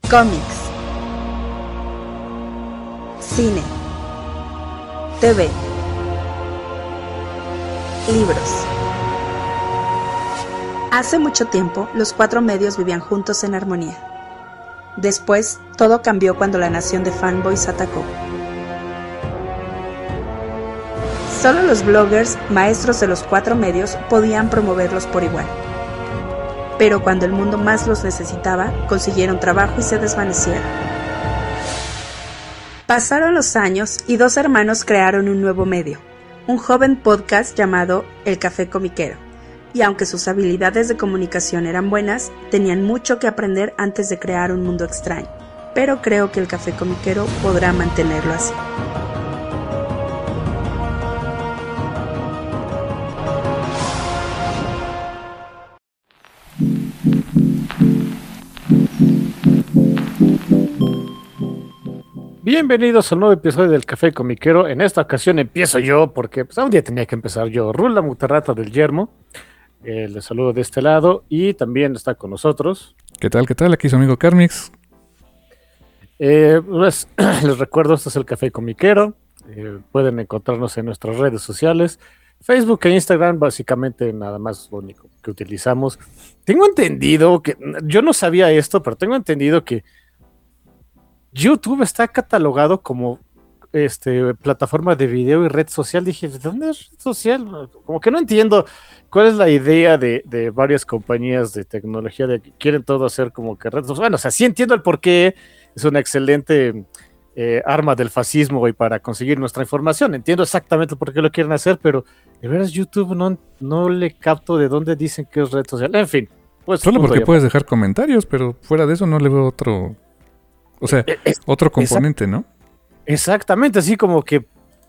Cómics, cine, TV, libros. Hace mucho tiempo, los 4 medios vivían juntos en armonía. Después, todo cambió cuando la nación de fanboys atacó. Solo los bloggers, maestros de los 4 medios, podían promoverlos por igual. Pero cuando el mundo más los necesitaba, consiguieron trabajo y se desvanecieron. Pasaron los años y 2 hermanos crearon un nuevo medio, un joven podcast llamado El Café Comiquero. Y aunque sus habilidades de comunicación eran buenas, tenían mucho que aprender antes de crear un mundo extraño. Pero creo que El Café Comiquero podrá mantenerlo así. Bienvenidos al nuevo episodio del Café Comiquero. En esta ocasión empiezo yo porque pues, un día tenía que empezar yo. Rula Mutarrata del Yermo. Les saludo de este lado y también está con nosotros. ¿Qué tal? ¿Qué tal? Aquí su amigo Carmix. Les recuerdo, este es el Café Comiquero. Pueden encontrarnos en nuestras redes sociales. Facebook e Instagram, básicamente nada más lo único que utilizamos. Tengo entendido que, yo no sabía esto, pero tengo entendido que YouTube está catalogado como plataforma de video y red social. Dije, ¿de dónde es red social? Como que no entiendo cuál es la idea de varias compañías de tecnología de que quieren todo hacer como que red social. Bueno, o sea, sí entiendo el porqué, es una excelente arma del fascismo y para conseguir nuestra información. Entiendo exactamente por qué lo quieren hacer, pero de veras YouTube no le capto de dónde dicen que es red social. En fin. Pues, solo porque puedes dejar comentarios, pero fuera de eso no le veo otro... O sea, otro componente, ¿no? Exactamente, así como que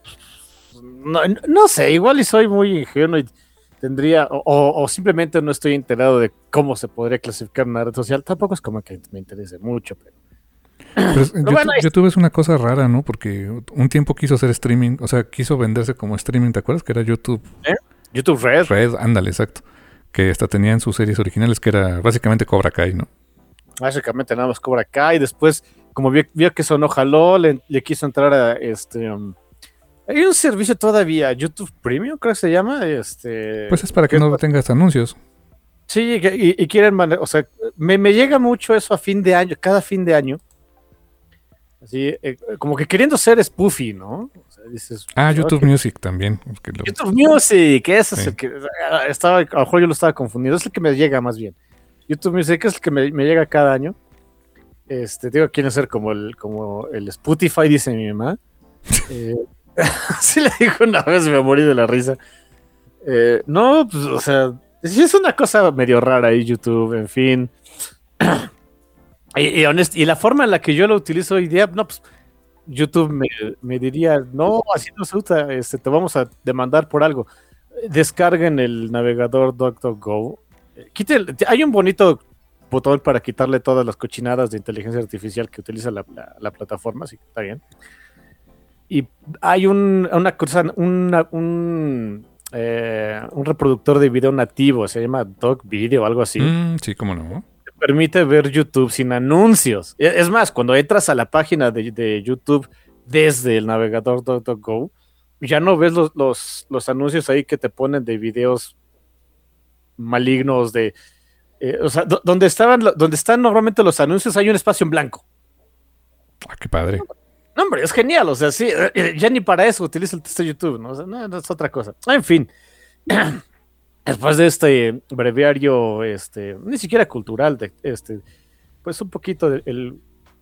no sé, igual y soy muy ingenuo y tendría, o simplemente no estoy enterado de cómo se podría clasificar una red social. Tampoco es como que me interese mucho, pero YouTube, bueno, YouTube es una cosa rara, ¿no? Porque un tiempo quiso hacer streaming, o sea, quiso venderse como streaming, ¿te acuerdas? Que era YouTube. YouTube Red. Red, ándale, exacto. Que hasta tenían sus series originales, que era básicamente Cobra Kai, ¿no? Básicamente nada más Cobra Kai, y después como vio que eso no jaló, le quiso entrar a hay un servicio todavía, YouTube Premium, creo que se llama. Pues es para que no tengas anuncios. Sí, y quieren, o sea, me llega mucho eso a fin de año, cada fin de año. Así, como que queriendo ser spoofy, ¿no? O sea, dices, YouTube okay. Music también. YouTube Music, ese sí. Es el que estaba, a lo mejor yo lo estaba confundiendo, es el que me llega más bien. YouTube Music es el que me llega cada año. Digo, quieren ser como el Spotify, dice mi mamá. Sí le dijo una vez, me morí de la risa. No, pues, o sea, sí es una cosa medio rara ahí YouTube, en fin. Y la forma en la que yo lo utilizo hoy día, no, pues, YouTube me diría, no, así no se usa, te vamos a demandar por algo. Descarguen el navegador DuckDuckGo. Hay un bonito botón para quitarle todas las cochinadas de inteligencia artificial que utiliza la plataforma, así que está bien. Y hay un reproductor de video nativo, se llama Dog Video o algo así. Sí, cómo no. Te permite ver YouTube sin anuncios. Es más, cuando entras a la página de YouTube desde el navegador DuckDuckGo, ya no ves los anuncios ahí que te ponen de videos malignos de... o sea, donde están normalmente los anuncios hay un espacio en blanco. Ah, qué padre. No, hombre, es genial, o sea, sí, ya ni para eso utiliza el texto de YouTube, ¿no? O sea, no es otra cosa. En fin, después de este breviario, ni siquiera cultural, pues un poquito el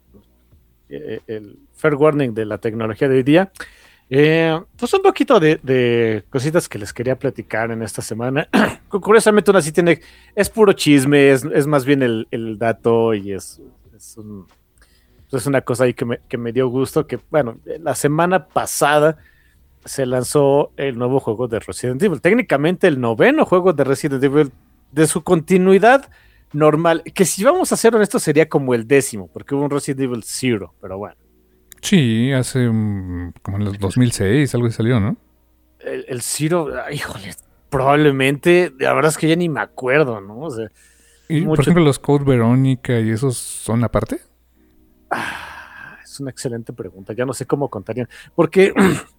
fair warning de la tecnología de hoy día, pues un poquito de cositas que les quería platicar en esta semana. Curiosamente una sí es puro chisme, es más bien el dato y es una cosa ahí que me dio gusto, que bueno, la semana pasada se lanzó el nuevo juego de Resident Evil, técnicamente el 9º juego de Resident Evil de su continuidad normal, que si vamos a ser honestos sería como el 10º, porque hubo un Resident Evil 0, pero bueno. Sí, hace como en el 2006 algo que salió, ¿no? El Zero, híjole, probablemente, la verdad es que ya ni me acuerdo, ¿no? O sea, y por ejemplo los Code Verónica y esos son aparte. es una excelente pregunta. Ya no sé cómo contarían. Porque...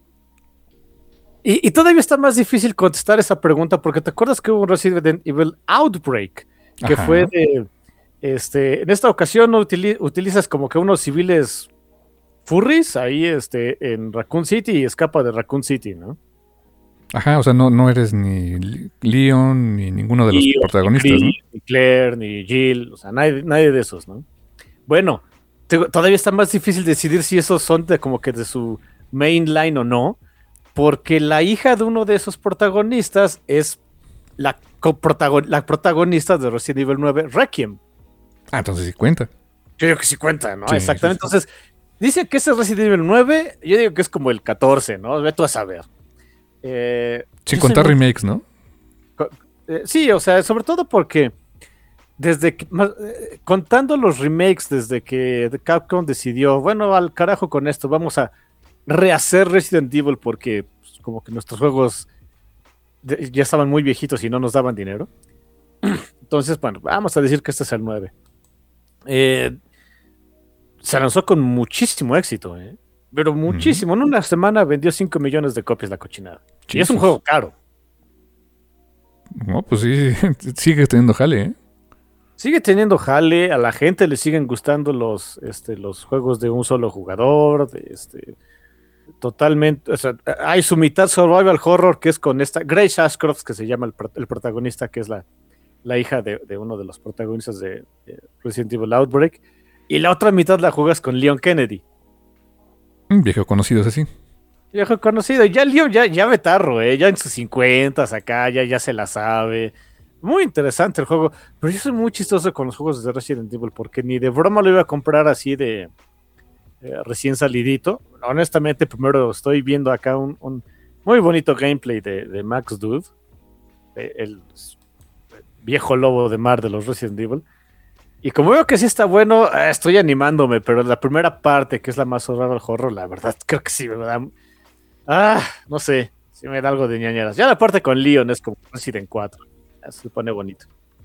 y todavía está más difícil contestar esa pregunta porque te acuerdas que hubo un Resident Evil Outbreak que Ajá. fue de... en esta ocasión utilizas como que unos civiles furries ahí en Raccoon City y escapa de Raccoon City, ¿no? Ajá, o sea, no eres ni Leon ni ninguno de los Ni protagonistas, ¿no? Chris, ni Claire, ni Jill, o sea, nadie de esos, ¿no? Bueno, todavía está más difícil decidir si esos son como que de su mainline o no, porque la hija de uno de esos protagonistas es la protagonista de Resident Evil 9, Requiem. Ah, entonces sí cuenta. Yo digo que sí cuenta, ¿no? Sí, Exactamente. sí, sí. Entonces, dice que ese Resident Evil 9, yo digo que es como el 14, ¿no? Ve tú a saber. Sin Yo soy contar muy... remakes, ¿no? sí, o sea, sobre todo porque contando los remakes desde que Capcom decidió, bueno, al carajo con esto, vamos a rehacer Resident Evil porque pues, como que nuestros juegos ya estaban muy viejitos y no nos daban dinero. Entonces, bueno, vamos a decir que este es el 9. Se lanzó con muchísimo éxito, pero muchísimo. En una semana vendió 5 millones de copias la cochinada. Jesus. Y es un juego caro. No, pues sí, sigue teniendo jale, ¿eh? Sigue teniendo jale, a la gente le siguen gustando los juegos de un solo jugador, totalmente, o sea, hay su mitad survival horror que es con esta Grace Ashcroft, que se llama el protagonista, que es la hija de uno de los protagonistas de Resident Evil Outbreak, y la otra mitad la juegas con Leon Kennedy. Un viejo conocido, ese sí. Viejo conocido, ya Leon ya vetarro, ya en sus 50 acá, ya se la sabe. Muy interesante el juego, pero yo soy muy chistoso con los juegos de Resident Evil porque ni de broma lo iba a comprar así de recién salidito. Honestamente, primero estoy viendo acá un muy bonito gameplay de Max Dude, el viejo lobo de mar de los Resident Evil. Y como veo que sí está bueno, estoy animándome, pero la primera parte, que es la más horror, la verdad, creo que sí me da... no sé, sí me da algo de ñañeras. Ya la parte con Leon es como Resident 4. Se pone bonito.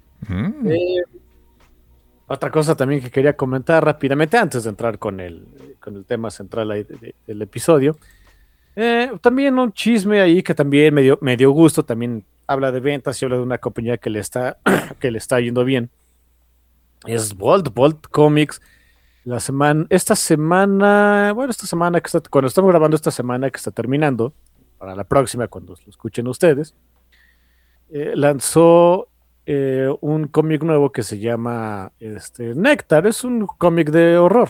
Otra cosa también que quería comentar rápidamente antes de entrar con el tema central ahí del episodio. También un chisme ahí que también me dio gusto. También habla de ventas y habla de una compañía que le está yendo bien. Es Bolt Comics. Esta semana cuando estamos grabando esta semana que está terminando, para la próxima, cuando lo escuchen ustedes, lanzó un cómic nuevo que se llama Néctar. Es un cómic de horror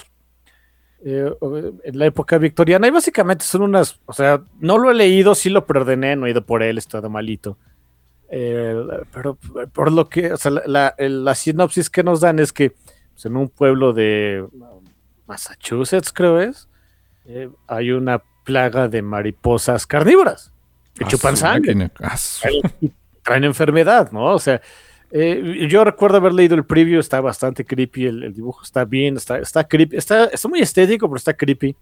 en la época victoriana y básicamente son unas, o sea, no lo he leído, sí lo preordené, no he ido por él, está de malito. Pero por lo que, o sea, la sinopsis que nos dan es que pues, en un pueblo de Massachusetts, creo hay una plaga de mariposas carnívoras que chupan sangre. Traen enfermedad, ¿no? O sea, yo recuerdo haber leído el preview, está bastante creepy, el dibujo está bien, está creepy, está muy estético, pero está creepy.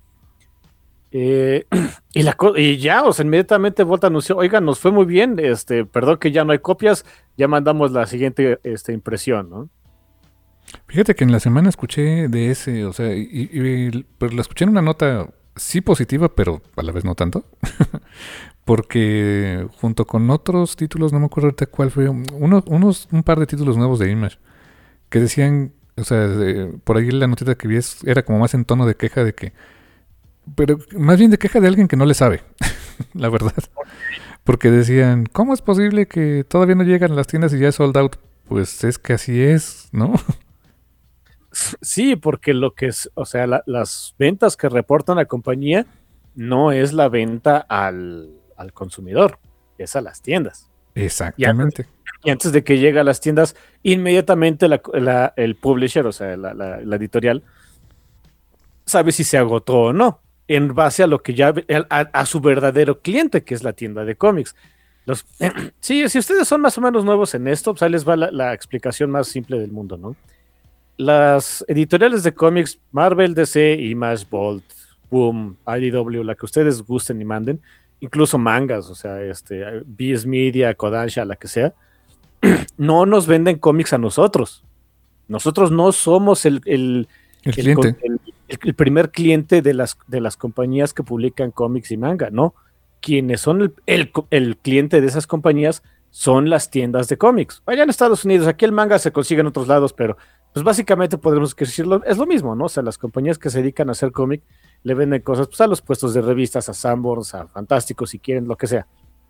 Y ya, o sea, inmediatamente Volt anunció, oigan, nos fue muy bien, perdón que ya no hay copias, ya mandamos la siguiente impresión, ¿no? Fíjate que en la semana escuché de ese, o sea, pero la escuché en una nota sí positiva, pero a la vez no tanto. Porque junto con otros títulos, no me acuerdo ahorita cuál fue, un par de títulos nuevos de Image, que decían, o sea, por ahí la notita que vi era como más en tono de queja de que, pero más bien de queja de alguien que no le sabe, la verdad. Porque decían, ¿cómo es posible que todavía no llegan a las tiendas y ya es sold out? Pues es que así es, ¿no? Sí, porque lo que es, o sea, las ventas que reportan la compañía no es la venta al consumidor, es a las tiendas. Exactamente. Y antes de que llegue a las tiendas, inmediatamente el publisher, o sea, la editorial, sabe si se agotó o no, en base a lo que ya, a su verdadero cliente, que es la tienda de cómics. Sí, si ustedes son más o menos nuevos en esto, pues ahí les va la explicación más simple del mundo, ¿no? Las editoriales de cómics, Marvel, DC, Image, Bolt, Boom, IDW, la que ustedes gusten y manden, incluso mangas, o sea, Viz Media, Kodansha, la que sea, no nos venden cómics a nosotros. Nosotros no somos el cliente. el primer cliente de las compañías que publican cómics y manga, ¿no? Quienes son el cliente de esas compañías son las tiendas de cómics. Allá en Estados Unidos, aquí el manga se consigue en otros lados, pero pues básicamente podemos decirlo, es lo mismo, ¿no? O sea, las compañías que se dedican a hacer cómic le venden cosas pues, a los puestos de revistas, a Sanborns, a Fantástico, si quieren, lo que sea.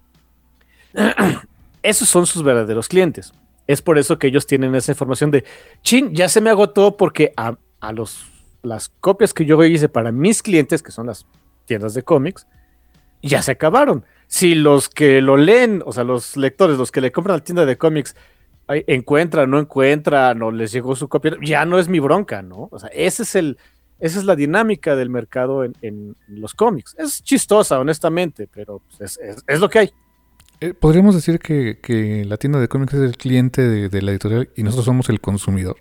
Esos son sus verdaderos clientes. Es por eso que ellos tienen esa información de, chin, ya se me agotó porque las copias que yo hice para mis clientes, que son las tiendas de cómics, ya se acabaron. Si los que lo leen, o sea, los lectores, los que le compran a la tienda de cómics, no encuentran, o les llegó su copia, ya no es mi bronca, ¿no? O sea, esa es la dinámica del mercado en los cómics. Es chistosa, honestamente, pero pues, es lo que hay. ¿Podríamos decir que la tienda de cómics es el cliente de la editorial y nosotros somos el consumidor?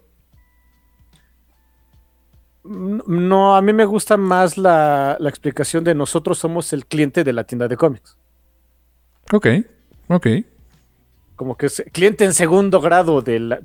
No, a mí me gusta más la explicación de nosotros somos el cliente de la tienda de cómics. Ok. Como que es cliente en segundo grado de la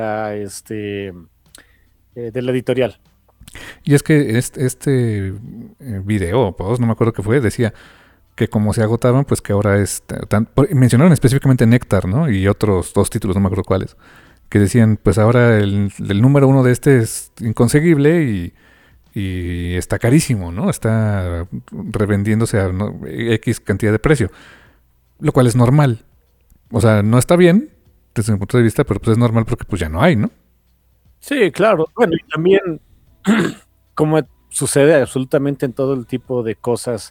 editorial. Y es que este video, post, no me acuerdo qué fue, decía que como se agotaban, pues que ahora mencionaron específicamente Néctar, ¿no? Y otros 2 títulos, no me acuerdo cuáles, que decían, pues ahora el número 1 de este es inconseguible y está carísimo, ¿no? Está revendiéndose a X cantidad de precio, lo cual es normal. O sea, no está bien desde mi punto de vista, pero pues es normal porque pues ya no hay, ¿no? Sí, claro. Bueno, y también, como sucede absolutamente en todo el tipo de cosas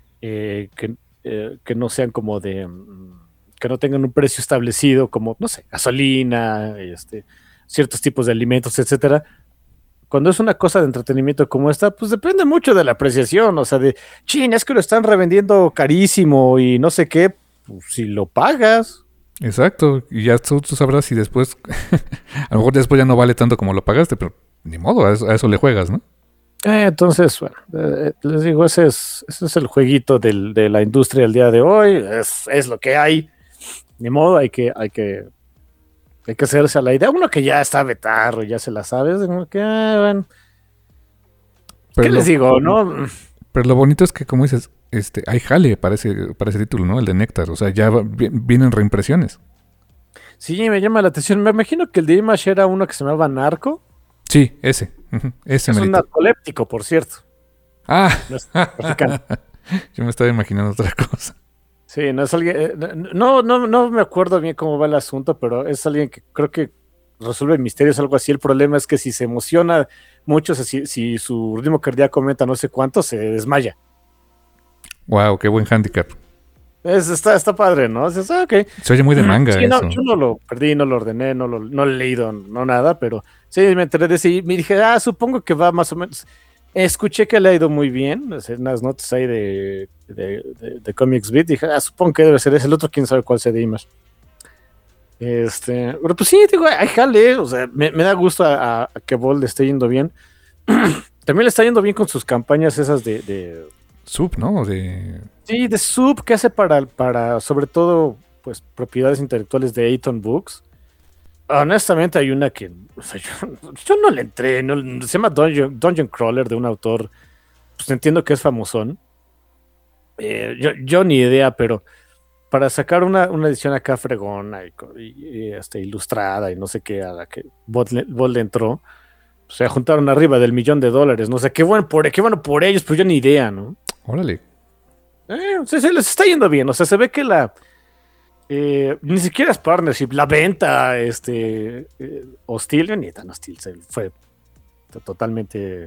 que no sean como que no tengan un precio establecido, como, no sé, gasolina, ciertos tipos de alimentos, etcétera. Cuando es una cosa de entretenimiento como esta, pues depende mucho de la apreciación, o sea, chin, es que lo están revendiendo carísimo y no sé qué, pues si lo pagas. Exacto, y ya tú sabrás si después, a lo mejor después ya no vale tanto como lo pagaste, pero ni modo, a eso le juegas, ¿no? Entonces, bueno, les digo, ese es el jueguito de la industria el día de hoy, es lo que hay, ni modo, hay que hacerse a la idea. Uno que ya está betarro, ya se la sabe, es como que, bueno, pero ¿qué les digo, no? Pero lo bonito es que, como dices, hay jale para ese título, ¿no? El de Néctar, o sea, ya vienen reimpresiones. Sí, me llama la atención, me imagino que el de Image era uno que se llamaba Narco. Sí, ese. Ese es merito. Un narcoléptico, por cierto. Ah, no es mexicano. Yo me estaba imaginando otra cosa. Sí, no es alguien, no me acuerdo bien cómo va el asunto, pero es alguien que creo que resuelve misterios, algo así. El problema es que si se emociona mucho, o sea, si su ritmo cardíaco aumenta no sé cuánto, se desmaya. Wow, qué buen handicap. Está padre, ¿no? Okay. Se oye muy de manga sí, eso. Yo no lo perdí, no lo ordené, no lo he leído, no nada, pero sí, me enteré de ese y me dije, supongo que va más o menos. Escuché que le ha ido muy bien, unas notas ahí de Comics Beat, dije, supongo que debe ser ese, el otro quién sabe cuál sea de Image. Pero pues sí, digo, ay, jale, o sea, me da gusto a que Bold le esté yendo bien. También le está yendo bien con sus campañas esas de Sub, ¿no? Sí, de Sub, que hace para sobre todo, pues, propiedades intelectuales de Ayton Books. Honestamente hay una que, o sea, yo no le entré, se llama Dungeon Crawler, de un autor, pues entiendo que es famosón. Yo ni idea, pero para sacar una edición acá fregona y ilustrada y no sé qué, a la que Bot le entró, o sea, juntaron arriba del $1,000,000, no sé, qué bueno por ellos, pues yo ni idea, ¿no? Órale. Se les está yendo bien, o sea, se ve que ni siquiera es partnership, la venta hostil, ni tan hostil, fue totalmente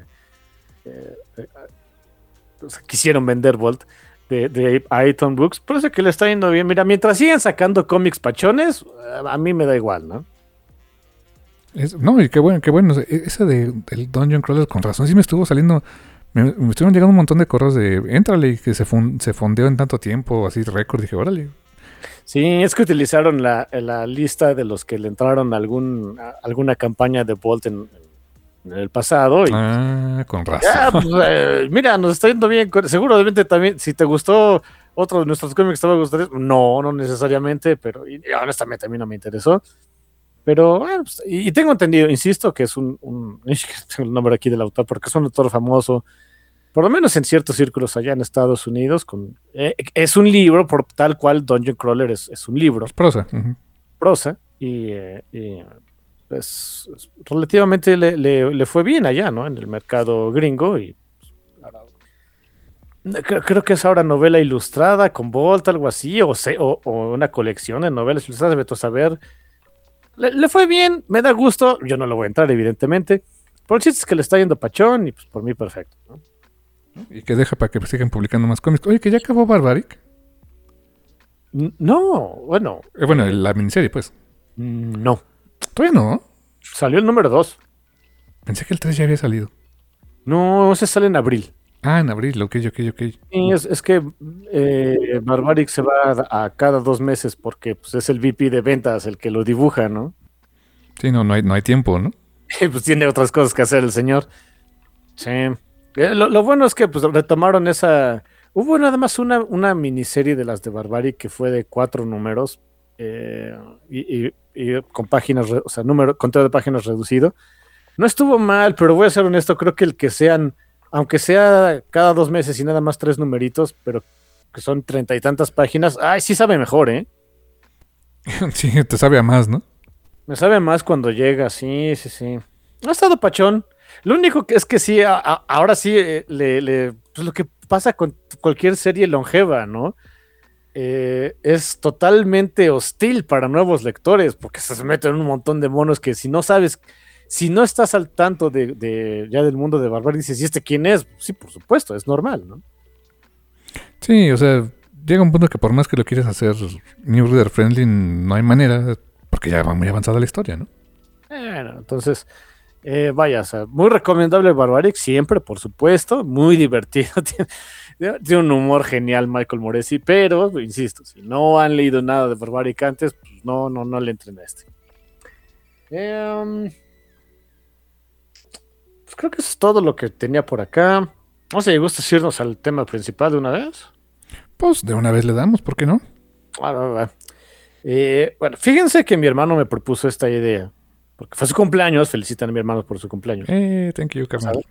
o sea, quisieron vender Bolt de Ayton Books, por eso que le está yendo bien. Mira, mientras sigan sacando cómics pachones, a mí me da igual, ¿no? No, y qué bueno, esa del Dungeon Crawler, con razón, sí me estuvo saliendo. Me estuvieron llegando un montón de correos de éntrale y que se fondeó en tanto tiempo, así récord. Dije, órale. Sí, es que utilizaron la lista de los que le entraron a alguna campaña de Bolt en el pasado. Con razón. Pues, mira, nos está yendo bien. Seguramente también, si te gustó otro de nuestros cómics, te va a gustar. No necesariamente, pero honestamente a mí no me interesó. Pero, bueno, pues, y tengo entendido, insisto, que es tengo el nombre aquí del autor, porque es un autor famoso, por lo menos en ciertos círculos allá en Estados Unidos, es un libro, por tal cual Dungeon Crawler es un libro, Es prosa. Uh-huh. prosa, pues relativamente le fue bien allá, ¿no? En el mercado gringo, y creo que es ahora novela ilustrada con Bolt, algo así, o una colección de novelas ilustradas, vete a saber. Le fue bien, me da gusto, yo no lo voy a entrar, evidentemente, pero el chiste es que le está yendo pachón y pues por mí perfecto, ¿no? Y que deja para que sigan publicando más cómics. Oye, que ya acabó Barbaric. No, bueno. Bueno, la miniserie, pues. No. Todavía no. Salió el número 2. Pensé que el 3 ya había salido. No, se sale en abril. Ah, en abril, ok. Sí, es que Barbaric se va a cada 2 meses porque pues, es el VP de ventas el que lo dibuja, ¿no? Sí, no hay tiempo, ¿no? Pues tiene otras cosas que hacer el señor. Sí. Lo bueno es que pues retomaron esa. Hubo nada más una miniserie de las de Barbaric que fue de 4 números y con páginas, o sea, conteo de páginas reducido. No estuvo mal, pero voy a ser honesto, creo que el que sean, aunque sea cada 2 meses y nada más 3 numeritos, pero que son 30 y tantas páginas, ay, sí sabe mejor, ¿eh? Sí, te sabe a más, ¿no? Me sabe más cuando llega, sí. Ha estado pachón. Lo único que es que sí, ahora sí, pues lo que pasa con cualquier serie longeva, ¿no? Es totalmente hostil para nuevos lectores, porque se meten un montón de monos que si no sabes, si no estás al tanto ya del mundo de Barbaric, dices, ¿y este quién es? Sí, por supuesto, es normal, ¿no? Sí, o sea, llega un punto que por más que lo quieres hacer New Reader Friendly, no hay manera, porque ya va muy avanzada la historia, ¿no? Bueno, entonces, vaya, o sea, muy recomendable Barbaric, siempre, por supuesto, muy divertido, tiene un humor genial Michael Moresi, pero, insisto, si no han leído nada de Barbaric antes, pues no le entren a este. Pues creo que eso es todo lo que tenía por acá. No sé, ¿gusta irnos al tema principal de una vez? Pues de una vez le damos, ¿por qué no? Va. Bueno, fíjense que mi hermano me propuso esta idea, porque fue su cumpleaños, felicitan a mi hermano por su cumpleaños. Thank you, carnal.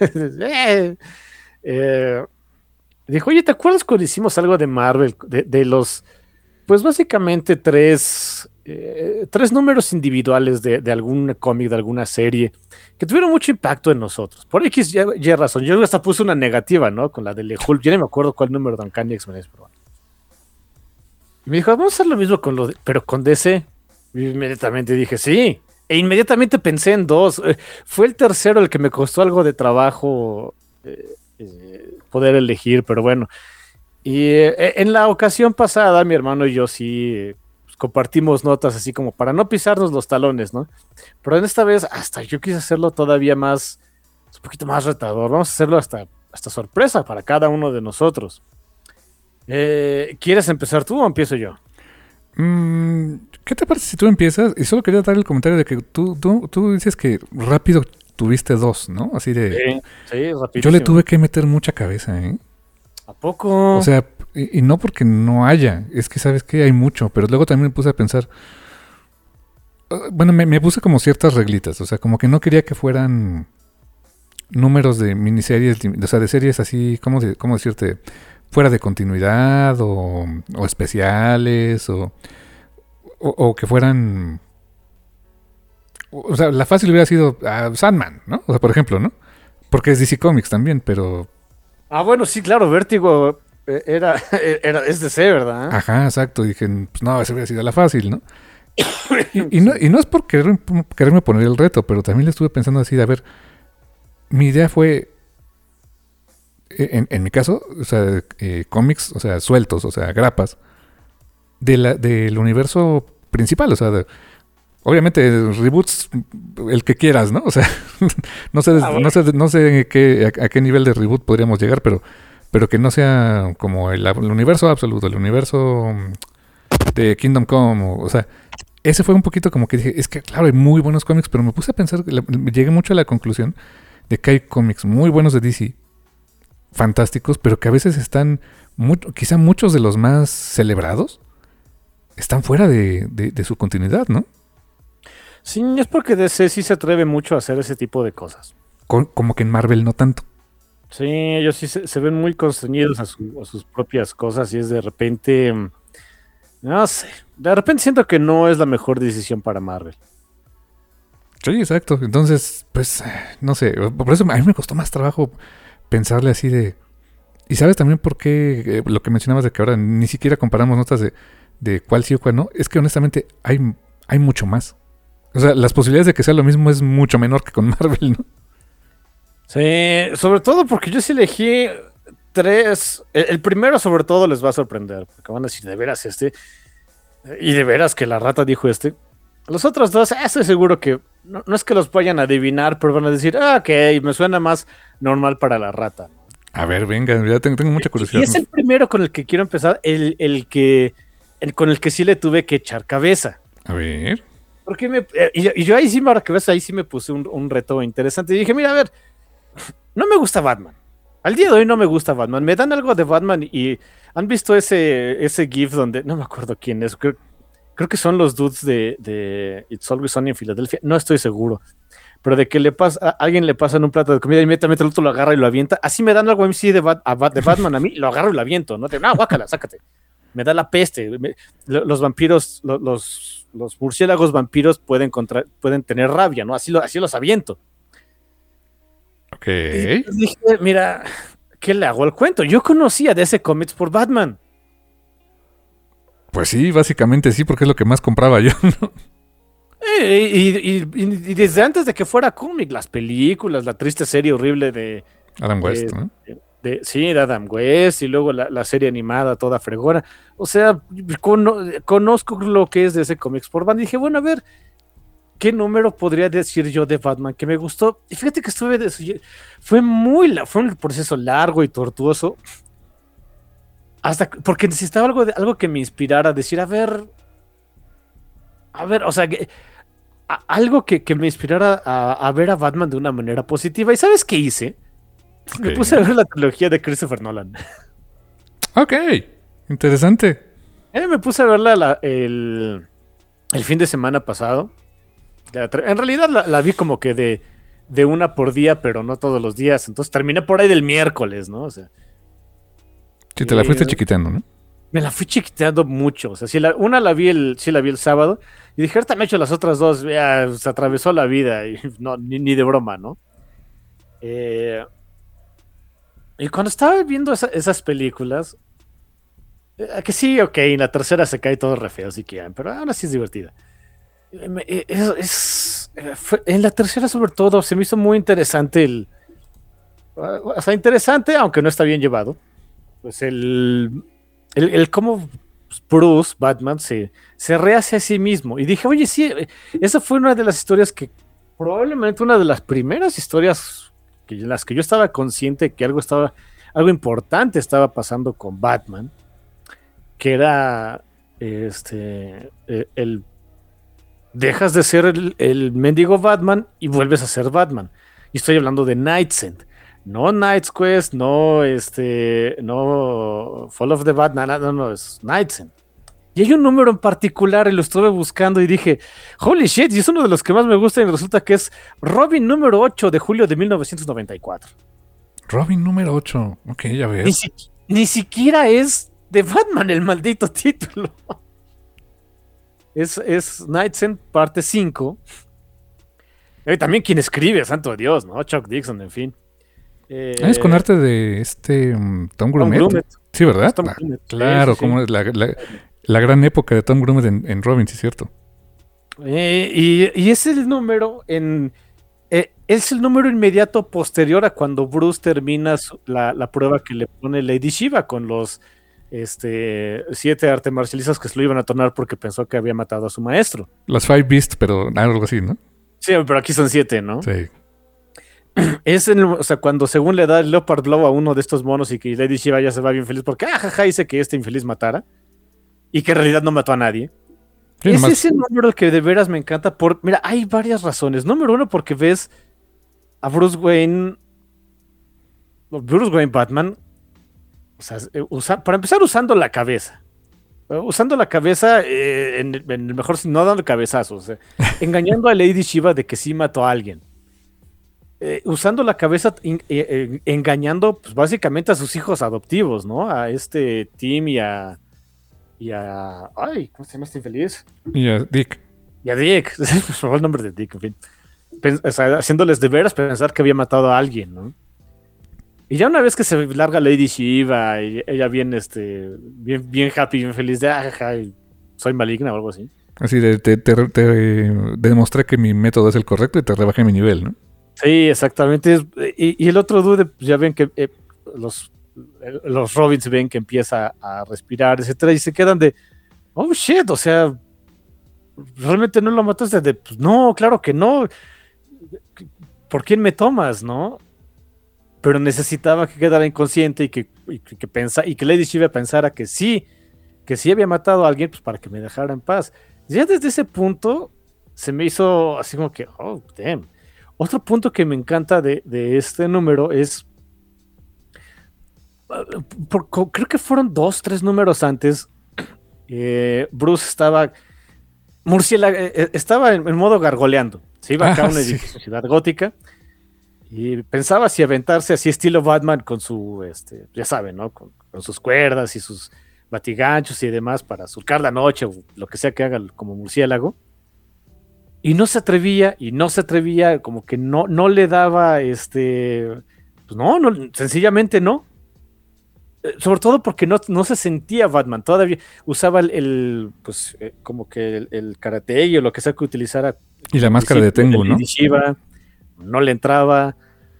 Dijo, oye, ¿te acuerdas cuando hicimos algo de Marvel? De los, pues básicamente 3 números individuales de algún cómic, de alguna serie, que tuvieron mucho impacto en nosotros. Por X y razón. Yo hasta puse una negativa, ¿no? Con la de Hulk. Yo no me acuerdo cuál número de Uncanny X-Men es, pero bueno. Y me dijo, vamos a hacer lo mismo pero con DC. Y inmediatamente dije, sí. E inmediatamente pensé en 2. Fue el tercero el que me costó algo de trabajo poder elegir, pero bueno. Y en la ocasión pasada, mi hermano y yo sí pues, compartimos notas así como para no pisarnos los talones, ¿no? Pero en esta vez hasta yo quise hacerlo todavía más, un poquito más retador. Vamos a hacerlo hasta sorpresa para cada uno de nosotros. ¿Quieres empezar tú o empiezo yo? ¿Qué te parece si tú empiezas? Y solo quería dar el comentario de que tú dices que rápido tuviste 2, ¿no? Así de... Sí, rapidísimo. Yo le tuve que meter mucha cabeza, ¿eh? ¿A poco? O sea, y no porque no haya, es que sabes que hay mucho, pero luego también me puse a pensar, bueno, me puse como ciertas reglitas, o sea, como que no quería que fueran números de miniseries, o sea, de series así, ¿cómo decirte? Fuera de continuidad o especiales o que fueran... O sea, la fácil hubiera sido Sandman, ¿no? O sea, por ejemplo, ¿no? Porque es DC Comics también, pero... bueno, sí, claro, Vértigo es DC, ¿verdad? Ajá, exacto. Dije, pues no, esa hubiera sido la fácil, ¿no? y no es por quererme poner el reto, pero también le estuve pensando así, de a ver, mi idea fue, en mi caso, o sea, cómics, o sea, sueltos, o sea, grapas, del universo principal, o sea, obviamente reboots, el que quieras, ¿no? O sea, no sé a qué nivel de reboot podríamos llegar, pero que no sea como el universo absoluto, el universo de Kingdom Come, o sea, ese fue un poquito como que dije, es que claro, hay muy buenos cómics, pero me puse a pensar, llegué mucho a la conclusión de que hay cómics muy buenos de DC, fantásticos, pero que a veces están, quizá muchos de los más celebrados, están fuera de su continuidad, ¿no? Sí, es porque DC sí se atreve mucho a hacer ese tipo de cosas. Como que en Marvel no tanto. Sí, ellos sí se ven muy constreñidos a sus propias cosas y es de repente, no sé, de repente siento que no es la mejor decisión para Marvel. Sí, exacto. Entonces, pues, no sé. Por eso a mí me costó más trabajo pensarle así de... Y sabes también por qué lo que mencionabas de que ahora ni siquiera comparamos notas de cuál sí o cuál no. Es que honestamente hay mucho más. O sea, las posibilidades de que sea lo mismo es mucho menor que con Marvel, ¿no? Sí, sobre todo porque yo sí elegí tres. El primero, sobre todo, les va a sorprender. Porque van a decir, de veras y de veras que la rata dijo este. Los otros dos, estoy seguro que no es que los vayan a adivinar, pero van a decir, ok, me suena más normal para la rata. A ver, venga, ya tengo mucha Y curiosidad. es el primero con el que quiero empezar, con el que sí le tuve que echar cabeza. A ver. Porque y yo ahí sí, ahora que ves, ahí sí me puse un reto interesante. Y dije, mira, a ver, no me gusta Batman. Al día de hoy no me gusta Batman. Me dan algo de Batman y han visto ese GIF donde, no me acuerdo quién es, creo que son los dudes de It's Always Sunny en Filadelfia, no estoy seguro. Pero de que a alguien le pasan un plato de comida y inmediatamente el otro lo agarra y lo avienta. Así me dan algo MC de Batman a mí, lo agarro y lo aviento, ¿no? Guácala, sácate. Me da la peste. Los vampiros, los murciélagos vampiros pueden tener rabia, ¿no? Así los aviento. Ok. Y dije, mira, ¿qué le hago al cuento? Yo conocía de ese cómics por Batman. Pues sí, básicamente sí, porque es lo que más compraba yo, ¿no? Y desde antes de que fuera cómic, las películas, la triste serie horrible Adam West, ¿no? sí, de Adam West, y luego la serie animada toda fregona. O sea, conozco lo que es de ese cómics por Batman. Y dije, bueno, a ver, ¿qué número podría decir yo de Batman que me gustó? Y fíjate que fue un proceso largo y tortuoso. Porque necesitaba algo que me inspirara a decir, o sea, algo que me inspirara a ver a Batman de una manera positiva. ¿Y sabes qué hice? Me puse a ver la trilogía de Christopher Nolan. Ok, interesante. Me puse a verla el fin de semana pasado. En realidad la vi como que de una por día, pero no todos los días. Entonces terminé por ahí del miércoles, ¿no? O sea, Sí, te la fuiste chiquiteando, ¿no? me la fui chiquiteando mucho. O sea, sí la vi el sábado. Y dije, ahorita me he hecho las otras dos. Ya, se atravesó la vida. Y no, ni de broma, ¿no? Y cuando estaba viendo esas películas, que sí, ok, en la tercera se cae todo re feo, si quieren, pero aún así es divertida. En la tercera, sobre todo, se me hizo muy interesante o sea, interesante, aunque no está bien llevado. Pues el cómo Bruce, Batman, se rehace a sí mismo. Y dije, oye, sí, esa fue una de las historias probablemente una de las primeras historias en las que yo estaba consciente que algo importante estaba pasando con Batman, que era dejas de ser el mendigo Batman y vuelves a ser Batman. Y estoy hablando de Nightset. No Night's Quest, no Fall of the Batman, no, es Nightset. Y hay un número en particular y lo estuve buscando y dije, holy shit, y es uno de los que más me gusta y resulta que es Robin número 8 de julio de 1994. Robin número 8, ok, ya ves. Ni siquiera es de Batman el maldito título. Es Nightset parte 5. También quien escribe, santo Dios, ¿no? Chuck Dixon, en fin. Es con arte de Tom Grummett. Sí, ¿verdad? Tom Grummett. Claro, sí. como es la gran época de Tom Grummett en Robin, sí es cierto. Y es el número es el número inmediato posterior a cuando Bruce termina la prueba que le pone Lady Shiva con los 7 artes marcialistas que se lo iban a tornar porque pensó que había matado a su maestro. Los Five Beasts, pero algo así, ¿no? Sí, pero aquí son 7, ¿no? Sí. O sea, cuando según le da el Leopard Blow a uno de estos monos y que Lady Shiva ya se va bien feliz porque, jaja, hice que este infeliz matara y que en realidad no mató a nadie. Sí, Es ese número que de veras me encanta. Mira, hay varias razones. Número uno, porque ves a Bruce Wayne Batman, o sea, para empezar usando la cabeza. usando la cabeza en el mejor, no dando cabezazos, engañando a Lady Shiva de que sí mató a alguien. Usando la cabeza, engañando pues, básicamente a sus hijos adoptivos, ¿no? A este Tim ay, ¿cómo se llama este infeliz? Y a Dick. Y a Dick, por favor, el nombre de Dick, en fin. O sea, haciéndoles de veras pensar que había matado a alguien, ¿no? Y ya una vez que se larga Lady Shiva, y ella bien, bien happy, bien feliz de, soy maligna o algo así. Así de, te demostré que mi método es el correcto y te rebajé mi nivel, ¿no? Sí, exactamente. Y el otro dude, pues ya ven que los Robins ven que empieza a respirar, etcétera, y se quedan de, oh shit, o sea, realmente no lo mataste de, pues no, claro que no. ¿Por quién me tomas, no? Pero necesitaba que quedara inconsciente y que Lady Shiva pensara que sí había matado a alguien, pues para que me dejara en paz. Ya desde ese punto se me hizo así como que, oh, damn. Otro punto que me encanta de este número es, creo que fueron 2-3 números antes, Bruce estaba en modo gargoleando. Se iba acá a una ciudad gótica y pensaba si aventarse así estilo Batman con su, ya saben, ¿no? Con sus cuerdas y sus batiganchos y demás para surcar la noche o lo que sea que haga como murciélago. Y no se atrevía, como que no le daba, pues no, sencillamente no. Sobre todo porque no se sentía Batman, todavía usaba como que el karate o lo que sea que utilizara. Y la máscara de Tengu, ¿no? Shiva, no le entraba.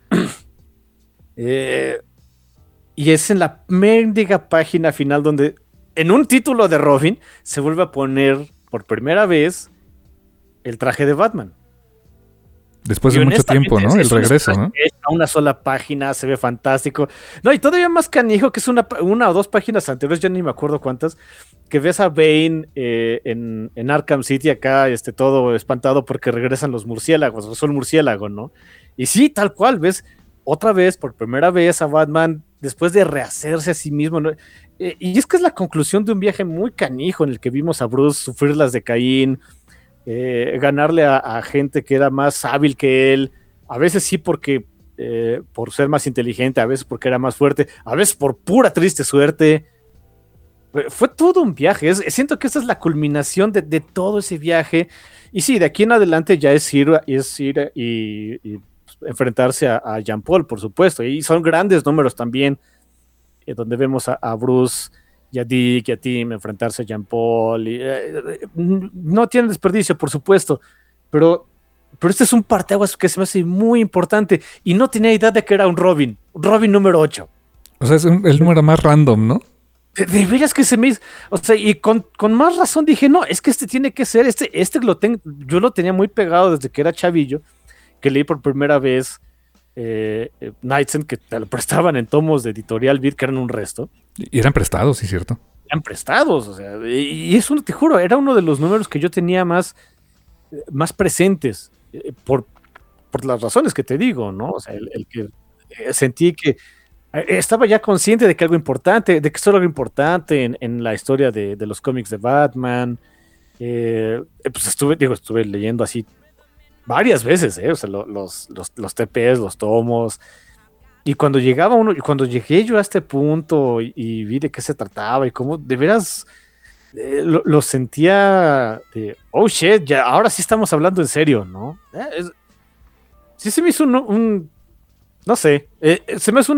Y es en la mendiga página final donde en un título de Robin se vuelve a poner por primera vez el traje de Batman. Después de mucho tiempo, ¿no? El regreso, ¿no? A una sola página, se ve fantástico. No, y todavía más canijo, que es una o dos páginas anteriores, ya ni me acuerdo cuántas, que ves a Bane en Arkham City acá, todo espantado porque regresan los murciélagos, o son murciélago, ¿no? Y sí, tal cual, ves otra vez, por primera vez, a Batman, después de rehacerse a sí mismo, ¿no? Y es que es la conclusión de un viaje muy canijo en el que vimos a Bruce sufrir las de Caín, ganarle a gente que era más hábil que él, a veces sí porque por ser más inteligente, a veces porque era más fuerte, a veces por pura triste suerte. Fue todo un viaje, siento que esa es la culminación de todo ese viaje, y sí, de aquí en adelante ya es ir y enfrentarse a Jean Paul, por supuesto, y son grandes números también, donde vemos a Bruce y a Dick y a Tim enfrentarse a Jean Paul. No tiene desperdicio, por supuesto, pero este es un parteaguas que se me hace muy importante y no tenía idea de que era un Robin número 8. O sea, es el número más random, ¿no? De veras que se me hizo, o sea, y con más razón dije, no, es que tiene que ser, yo lo tenía muy pegado desde que era chavillo, que leí por primera vez Knightsen, que te lo prestaban en tomos de Editorial Beat, que eran un resto. Y eran prestados, sí, cierto. Eran prestados, o sea, y es te juro, era uno de los números que yo tenía más presentes, por las razones que te digo, ¿no? O sea, el que sentí que estaba ya consciente de que algo importante, de que esto era algo importante en la historia de los cómics de Batman. Pues estuve leyendo así varias veces, o sea, los TPs, los tomos. Y cuando llegué yo a este punto y vi de qué se trataba y cómo de veras lo sentía de, oh shit, ya, ahora sí estamos hablando en serio, ¿no? Sí se me hizo no sé, se me hace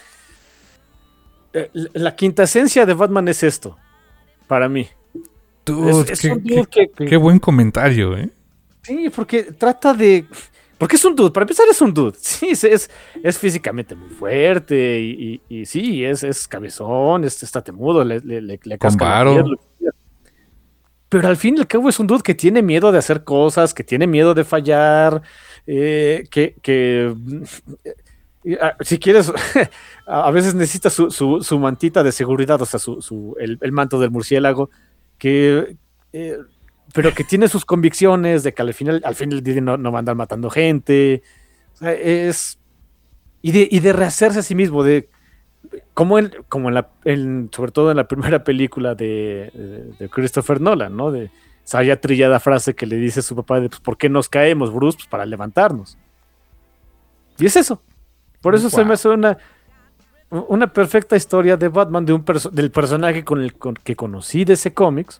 la quinta esencia de Batman es esto, para mí. Dude, qué buen comentario, ¿eh? Sí, porque trata de... Porque es un dude, para empezar es un dude. Sí, es físicamente muy fuerte y sí, es cabezón, está temudo, le casca la piel. Pero al fin y al cabo es un dude que tiene miedo de hacer cosas, que tiene miedo de fallar, si quieres, a veces necesita su mantita de seguridad, o sea, el manto del murciélago, pero que tiene sus convicciones de que al final del día no va a andar matando gente. O sea, y de rehacerse a sí mismo, de sobre todo en la primera película de Christopher Nolan, ¿no? De esa ya trillada frase que le dice a su papá de, pues, ¿por qué nos caemos, Bruce? Pues para levantarnos. Y es eso. Por eso se me hace una perfecta historia de Batman, del personaje que conocí de ese cómics.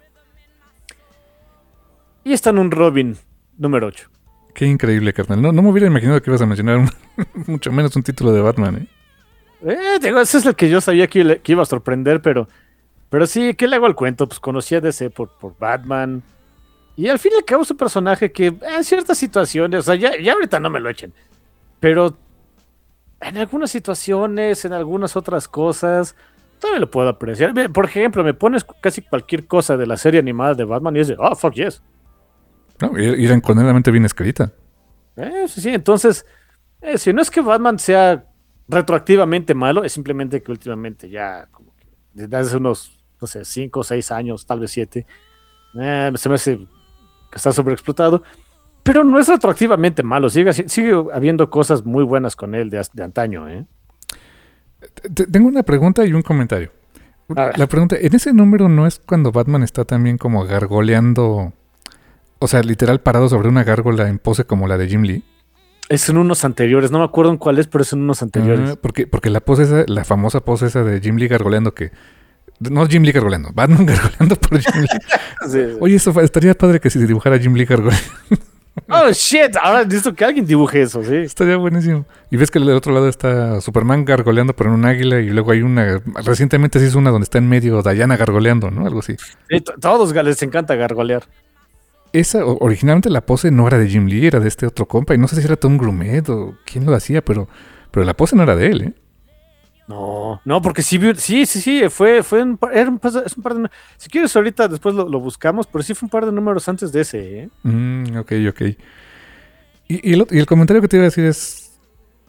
Y está en un Robin número 8. Qué increíble, carnal. No me hubiera imaginado que ibas a mencionar mucho menos un título de Batman, ¿eh? Digo, ese es el que yo sabía que iba a sorprender, pero sí, ¿qué le hago al cuento? Pues conocía a DC por Batman. Y al fin y al cabo es un personaje que en ciertas situaciones, o sea, ya ahorita no me lo echen, pero en algunas situaciones, en algunas otras cosas, todavía lo puedo apreciar. Por ejemplo, me pones casi cualquier cosa de la serie animada de Batman y es de, oh, fuck yes. No, era incondenablemente bien escrita. Sí, entonces, si no es que Batman sea retroactivamente malo, es simplemente que últimamente ya, como que desde hace unos, no sé, 5 o 6 años, tal vez 7, se me hace que está sobreexplotado, pero no es retroactivamente malo, sigue habiendo cosas muy buenas con él de antaño, ¿eh? Tengo una pregunta y un comentario. La pregunta, ¿en ese número no es cuando Batman está también como gargoleando, o sea, literal parado sobre una gárgola en pose como la de Jim Lee? Es en unos anteriores, no me acuerdo en cuál es, pero es en unos anteriores. Porque la pose esa, la famosa pose esa de Jim Lee gargoleando no Jim Lee gargoleando, Batman gargoleando por Jim Lee. Sí. Oye, eso estaría padre que si se dibujara Jim Lee gargoleando. Oh, shit, ahora necesito que alguien dibuje eso, sí. Estaría buenísimo. Y ves que del otro lado está Superman gargoleando por un águila y luego hay recientemente se hizo una donde está en medio Diana gargoleando, ¿no? Algo así. Sí, todos les encanta gargolear. Originalmente la pose no era de Jim Lee, era de este otro compa. Y no sé si era Tom Grumet o quién lo hacía, pero la pose no era de él, ¿eh? No, porque sí, fue es un par de... Si quieres ahorita después lo buscamos, pero sí fue un par de números antes de ese, ¿eh? Ok. Y el comentario que te iba a decir es...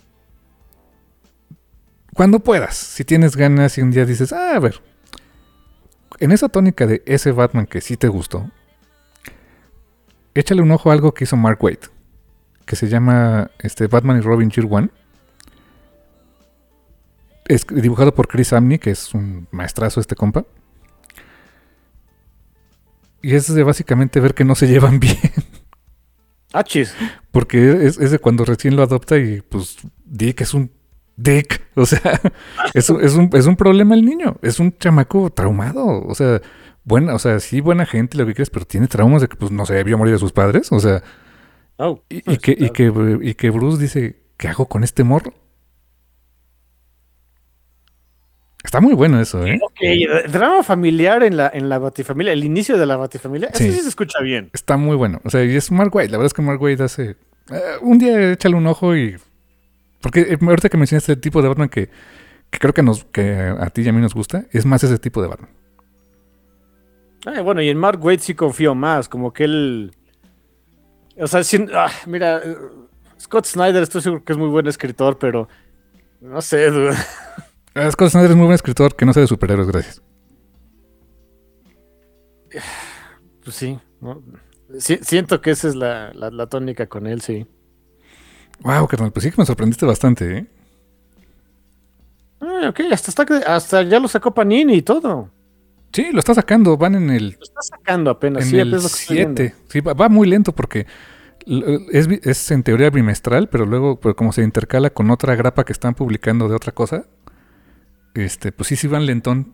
Cuando puedas, si tienes ganas y un día dices, a ver, en esa tónica de ese Batman que sí te gustó, échale un ojo a algo que hizo Mark Waid, que se llama Batman y Robin Year One. Es dibujado por Chris Samney, que es un maestrazo este compa. Y es de básicamente ver que no se llevan bien. Chis. Porque es de cuando recién lo adopta y pues Dick es un Dick. O sea, es un problema el niño. Es un chamaco traumado. O sea, sí buena gente, lo que quieras, pero tiene traumas de que pues no se vio morir de sus padres. O sea, y que Bruce dice, ¿qué hago con este morro? Está muy bueno eso, ¿eh? Ok, drama familiar en la Batifamilia, el inicio de la Batifamilia, eso sí se escucha bien. Está muy bueno. O sea, y es Mark Waid. La verdad es que Mark Waid hace... un día échale un ojo y... Porque ahorita que mencionaste el tipo de Batman que creo que a ti y a mí nos gusta, es más ese tipo de Batman. Bueno, y en Mark Waid sí confío más, como que él... O sea, mira, Scott Snyder estoy seguro que es muy buen escritor, pero... No sé, dude. Scott Snyder es muy buen escritor que no sea de superhéroes, gracias. Pues sí, ¿no? Siento que esa es la tónica con él, sí. Wow, carnal, pues sí que me sorprendiste bastante, ¿eh? Ok, hasta ya lo sacó Panini y todo. Sí, lo está sacando, van en el... Lo está sacando apenas, en sí, el 7. Sí, va muy lento porque es en teoría bimestral, pero luego como se intercala con otra grapa que están publicando de otra cosa, pues sí van lentón.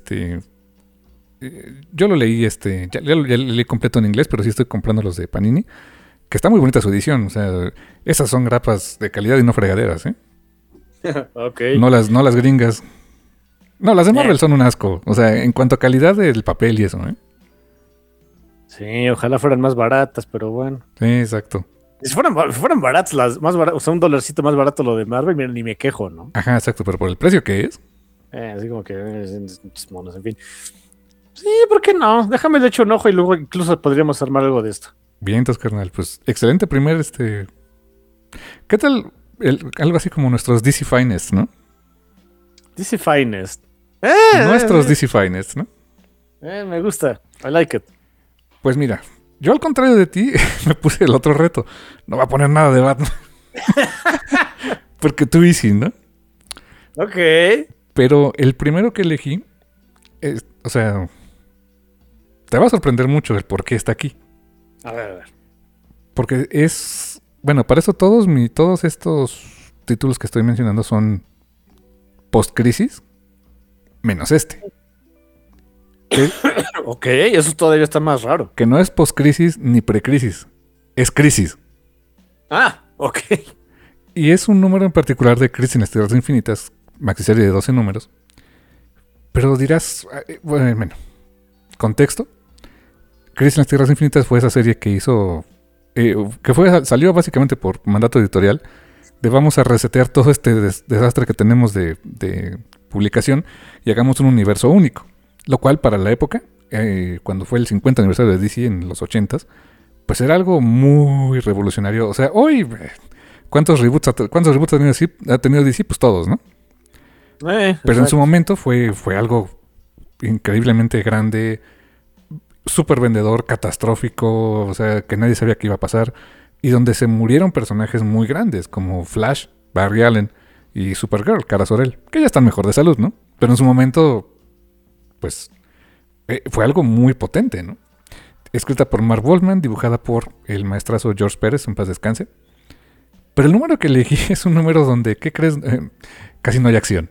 Yo lo leí, ya lo leí completo en inglés, pero sí estoy comprando los de Panini, que está muy bonita su edición. O sea, esas son grapas de calidad y no fregaderas, ¿eh? Ok. No las gringas. No, las de Marvel son un asco. O sea, en cuanto a calidad del papel y eso, ¿eh? Sí, ojalá fueran más baratas, pero bueno. Sí, exacto. Si fueran baratas, más baratas, o sea, $1 más barato lo de Marvel, mira, ni me quejo, ¿no? Ajá, exacto, pero por el precio que es. Así como que monos, en fin. Sí, ¿por qué no? Déjame de hecho un ojo y luego incluso podríamos armar algo de esto. Bien, entonces, carnal, pues excelente primer ¿Qué tal algo así como nuestros DC Finest, ¿no? DC Finest. Nuestros DC Finest, ¿no? Me gusta. I like it. Pues mira, yo al contrario de ti me puse el otro reto. No va a poner nada de Batman. Porque tú easy, ¿no? Ok. Pero el primero que elegí, o sea, te va a sorprender mucho el por qué está aquí. A ver. Porque es... Bueno, para eso todos estos títulos que estoy mencionando son post-crisis, menos este. Ok, eso todavía está más raro. Que no es post-crisis ni pre-crisis, es crisis. Ah, ok. Y es un número en particular de Crisis en las Tierras Infinitas, maxiserie de 12 números. Pero dirás, bueno, contexto. Crisis en las Tierras Infinitas fue esa serie que hizo, salió básicamente por mandato editorial, de vamos a resetear todo este desastre que tenemos de publicación y hagamos un universo único. Lo cual para la época, cuando fue el 50 aniversario de DC en los 80s, pues era algo muy revolucionario. O sea, hoy, ¿cuántos reboots ha tenido DC? Pues todos, ¿no? Pero en su momento fue algo increíblemente grande, súper vendedor, catastrófico, o sea, que nadie sabía qué iba a pasar, y donde se murieron personajes muy grandes, como Flash, Barry Allen y Supergirl, Kara Zor-El, que ya están mejor de salud, ¿no? Pero en su momento, pues, fue algo muy potente, ¿no? Escrita por Marv Wolfman, dibujada por el maestrazo George Pérez, en paz descanse. Pero el número que elegí es un número donde, ¿qué crees? Casi no hay acción.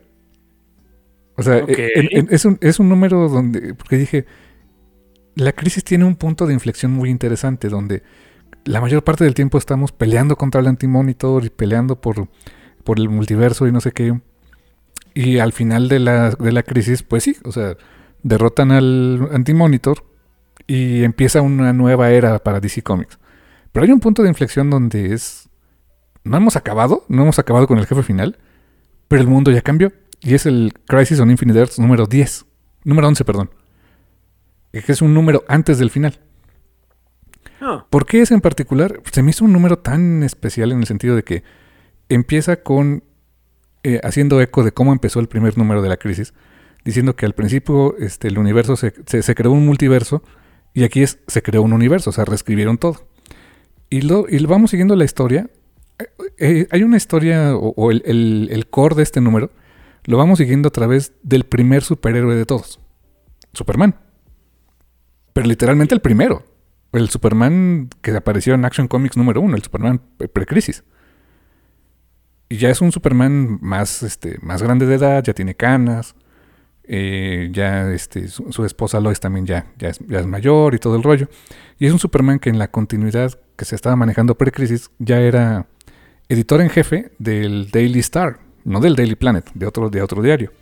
O sea, es un número donde, porque dije, la crisis tiene un punto de inflexión muy interesante, donde la mayor parte del tiempo estamos peleando contra el Anti-Monitor y peleando por el multiverso y no sé qué. Y al final de la crisis, pues sí, o sea, derrotan al Anti-Monitor y empieza una nueva era para DC Comics. Pero hay un punto de inflexión donde no hemos acabado con el jefe final, pero el mundo ya cambió. Y es el Crisis on Infinite Earths número 11, perdón. Que es un número antes del final. ¿Por qué ese en particular? Se me hizo un número tan especial en el sentido de que empieza con haciendo eco de cómo empezó el primer número de la crisis, diciendo que al principio el universo se creó un multiverso y aquí se creó un universo, o sea, reescribieron todo. Y vamos siguiendo la historia. Hay una historia, o el core de este número, lo vamos siguiendo a través del primer superhéroe de todos, Superman. Pero literalmente el primero. El Superman que apareció en Action Comics número 1, el Superman pre-crisis. Y ya es un Superman más grande de edad, ya tiene canas. Ya su esposa Lois también ya es mayor y todo el rollo. Y es un Superman que en la continuidad que se estaba manejando pre-crisis ya era editor en jefe del Daily Star, no del Daily Planet, de otro diario.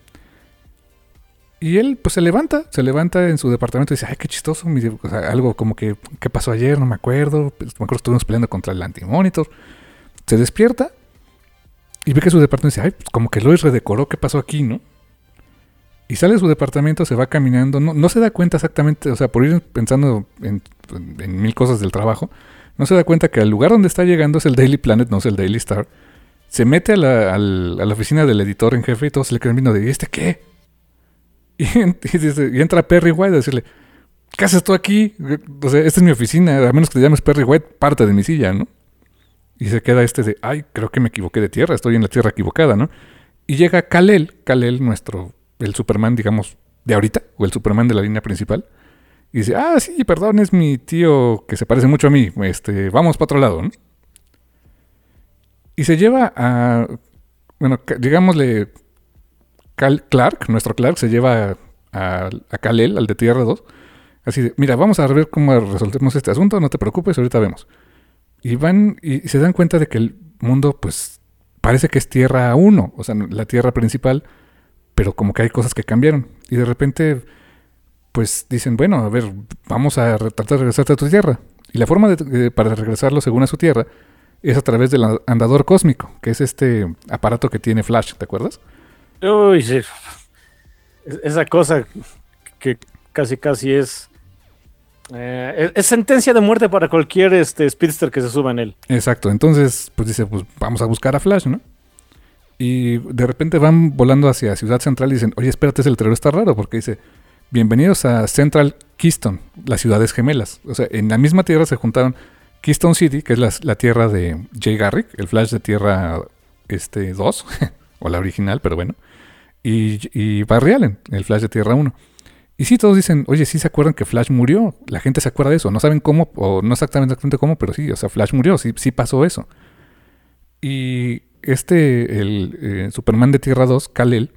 Y él pues se levanta en su departamento y dice, ay, qué chistoso, o sea, algo como que, ¿qué pasó ayer? No me acuerdo, estuvimos peleando contra el Anti-Monitor. Se despierta y ve que su departamento dice, ay, pues como que Lois redecoró, ¿qué pasó aquí, no? Y sale de su departamento, se va caminando, no se da cuenta exactamente, o sea, por ir pensando en mil cosas del trabajo, no se da cuenta que el lugar donde está llegando es el Daily Planet, no es el Daily Star. Se mete a la oficina del editor en jefe y todos se le quedan viendo de, ¿y este qué? Y entra Perry White a decirle, ¿qué haces tú aquí? O sea, esta es mi oficina, a menos que te llames Perry White, parte de mi silla, ¿no? Y se queda de, ay, creo que me equivoqué de tierra, estoy en la tierra equivocada, ¿no? Y llega Kal-El, el Superman, digamos, de ahorita, o el Superman de la línea principal, y dice, ah, sí, perdón, es mi tío que se parece mucho a mí, vamos para otro lado, ¿no? Y se lleva a, bueno, digámosle, nuestro Clark se lleva a Kal-El, al de Tierra 2, así de, mira, vamos a ver cómo resolvemos este asunto, no te preocupes, ahorita vemos. Y van y se dan cuenta de que el mundo, pues, parece que es Tierra 1, o sea, la Tierra principal, pero como que hay cosas que cambiaron. Y de repente, pues, dicen, bueno, a ver, vamos a tratar de regresarte a tu Tierra. Y la forma para regresarlo según a su Tierra es a través del andador cósmico, que es este aparato que tiene Flash, ¿te acuerdas? Uy, sí. Esa cosa que casi es sentencia de muerte para cualquier speedster que se suba en él. Exacto, entonces pues dice, pues vamos a buscar a Flash, ¿no? Y de repente van volando hacia Ciudad Central y dicen, oye, espérate, ese letrero está raro, porque dice, bienvenidos a Central Keystone, las ciudades gemelas. O sea, en la misma tierra se juntaron Keystone City, que es la tierra de Jay Garrick, el Flash de Tierra 2, o la original, pero bueno. y Barry Allen, el Flash de Tierra 1. Y sí, todos dicen, oye, sí se acuerdan que Flash murió. La gente se acuerda de eso. No saben cómo, o no exactamente cómo, pero sí, o sea, Flash murió, sí pasó eso. Y el Superman de Tierra 2, Kal-El,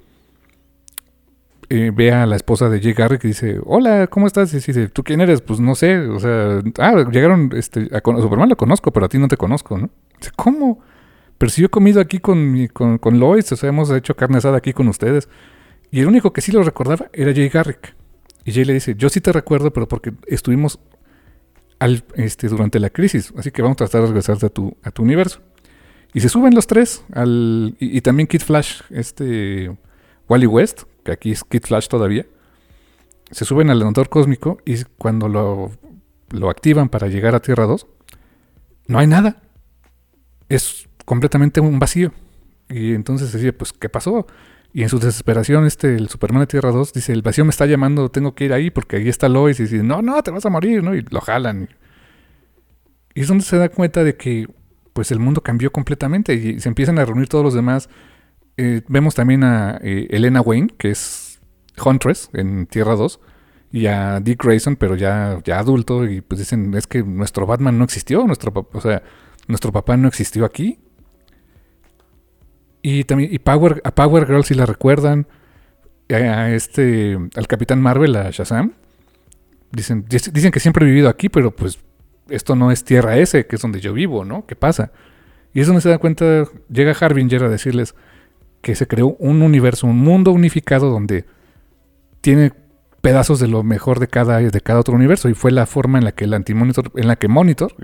ve a la esposa de Jay Garrick y dice, hola, ¿cómo estás? Y dice, ¿tú quién eres? Pues no sé, o sea, llegaron, a Superman lo conozco, pero a ti no te conozco, ¿no? Dice, ¿cómo? Pero si yo he comido aquí con Lois, o sea, hemos hecho carne asada aquí con ustedes. Y el único que sí lo recordaba era Jay Garrick. Y Jay le dice, yo sí te recuerdo, pero porque estuvimos durante la crisis, así que vamos a tratar de regresarte a tu universo. Y se suben los tres, y también Kid Flash, Wally West, que aquí es Kid Flash todavía, se suben al elevador cósmico y cuando lo activan para llegar a Tierra 2, no hay nada. Es completamente un vacío. Y entonces decía, pues, ¿qué pasó? Y en su desesperación, el Superman de Tierra 2 dice, el vacío me está llamando, tengo que ir ahí porque ahí está Lois. Y dice, no, te vas a morir, ¿no? Y lo jalan. Y es donde se da cuenta de que, pues, el mundo cambió completamente y se empiezan a reunir todos los demás. Vemos también a Elena Wayne, que es Huntress en Tierra 2, y a Dick Grayson, pero ya adulto, y pues dicen, es que nuestro Batman no existió, nuestro papá no existió aquí. Y también a Power Girl, si la recuerdan, al Capitán Marvel, a Shazam, dicen que siempre he vivido aquí, pero pues esto no es Tierra S, que es donde yo vivo, ¿no? ¿Qué pasa? Y es donde se da cuenta, llega Harbinger a decirles que se creó un universo, un mundo unificado donde tiene pedazos de lo mejor de cada otro universo, y fue la forma en la que Monitor,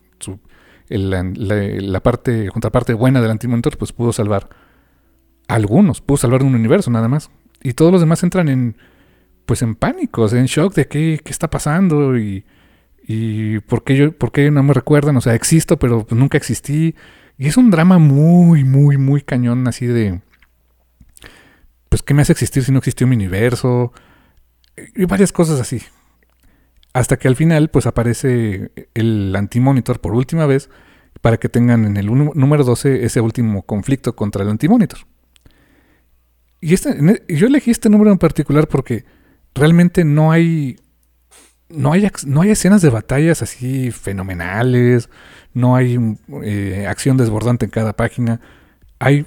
la contraparte buena del Anti-Monitor, pues pudo salvar a algunos, pudo salvar un universo nada más, y todos los demás entran en pánico, o sea, en shock de qué está pasando y por qué no me recuerdan, o sea, existo pero pues nunca existí, y es un drama muy muy muy cañón, así de pues qué me hace existir si no existió mi universo, y varias cosas así, hasta que al final pues aparece el Anti-Monitor por última vez para que tengan en el número 12 ese último conflicto contra el Anti-Monitor. Y yo elegí este número en particular porque realmente no hay escenas de batallas así fenomenales, no hay acción desbordante en cada página. Hay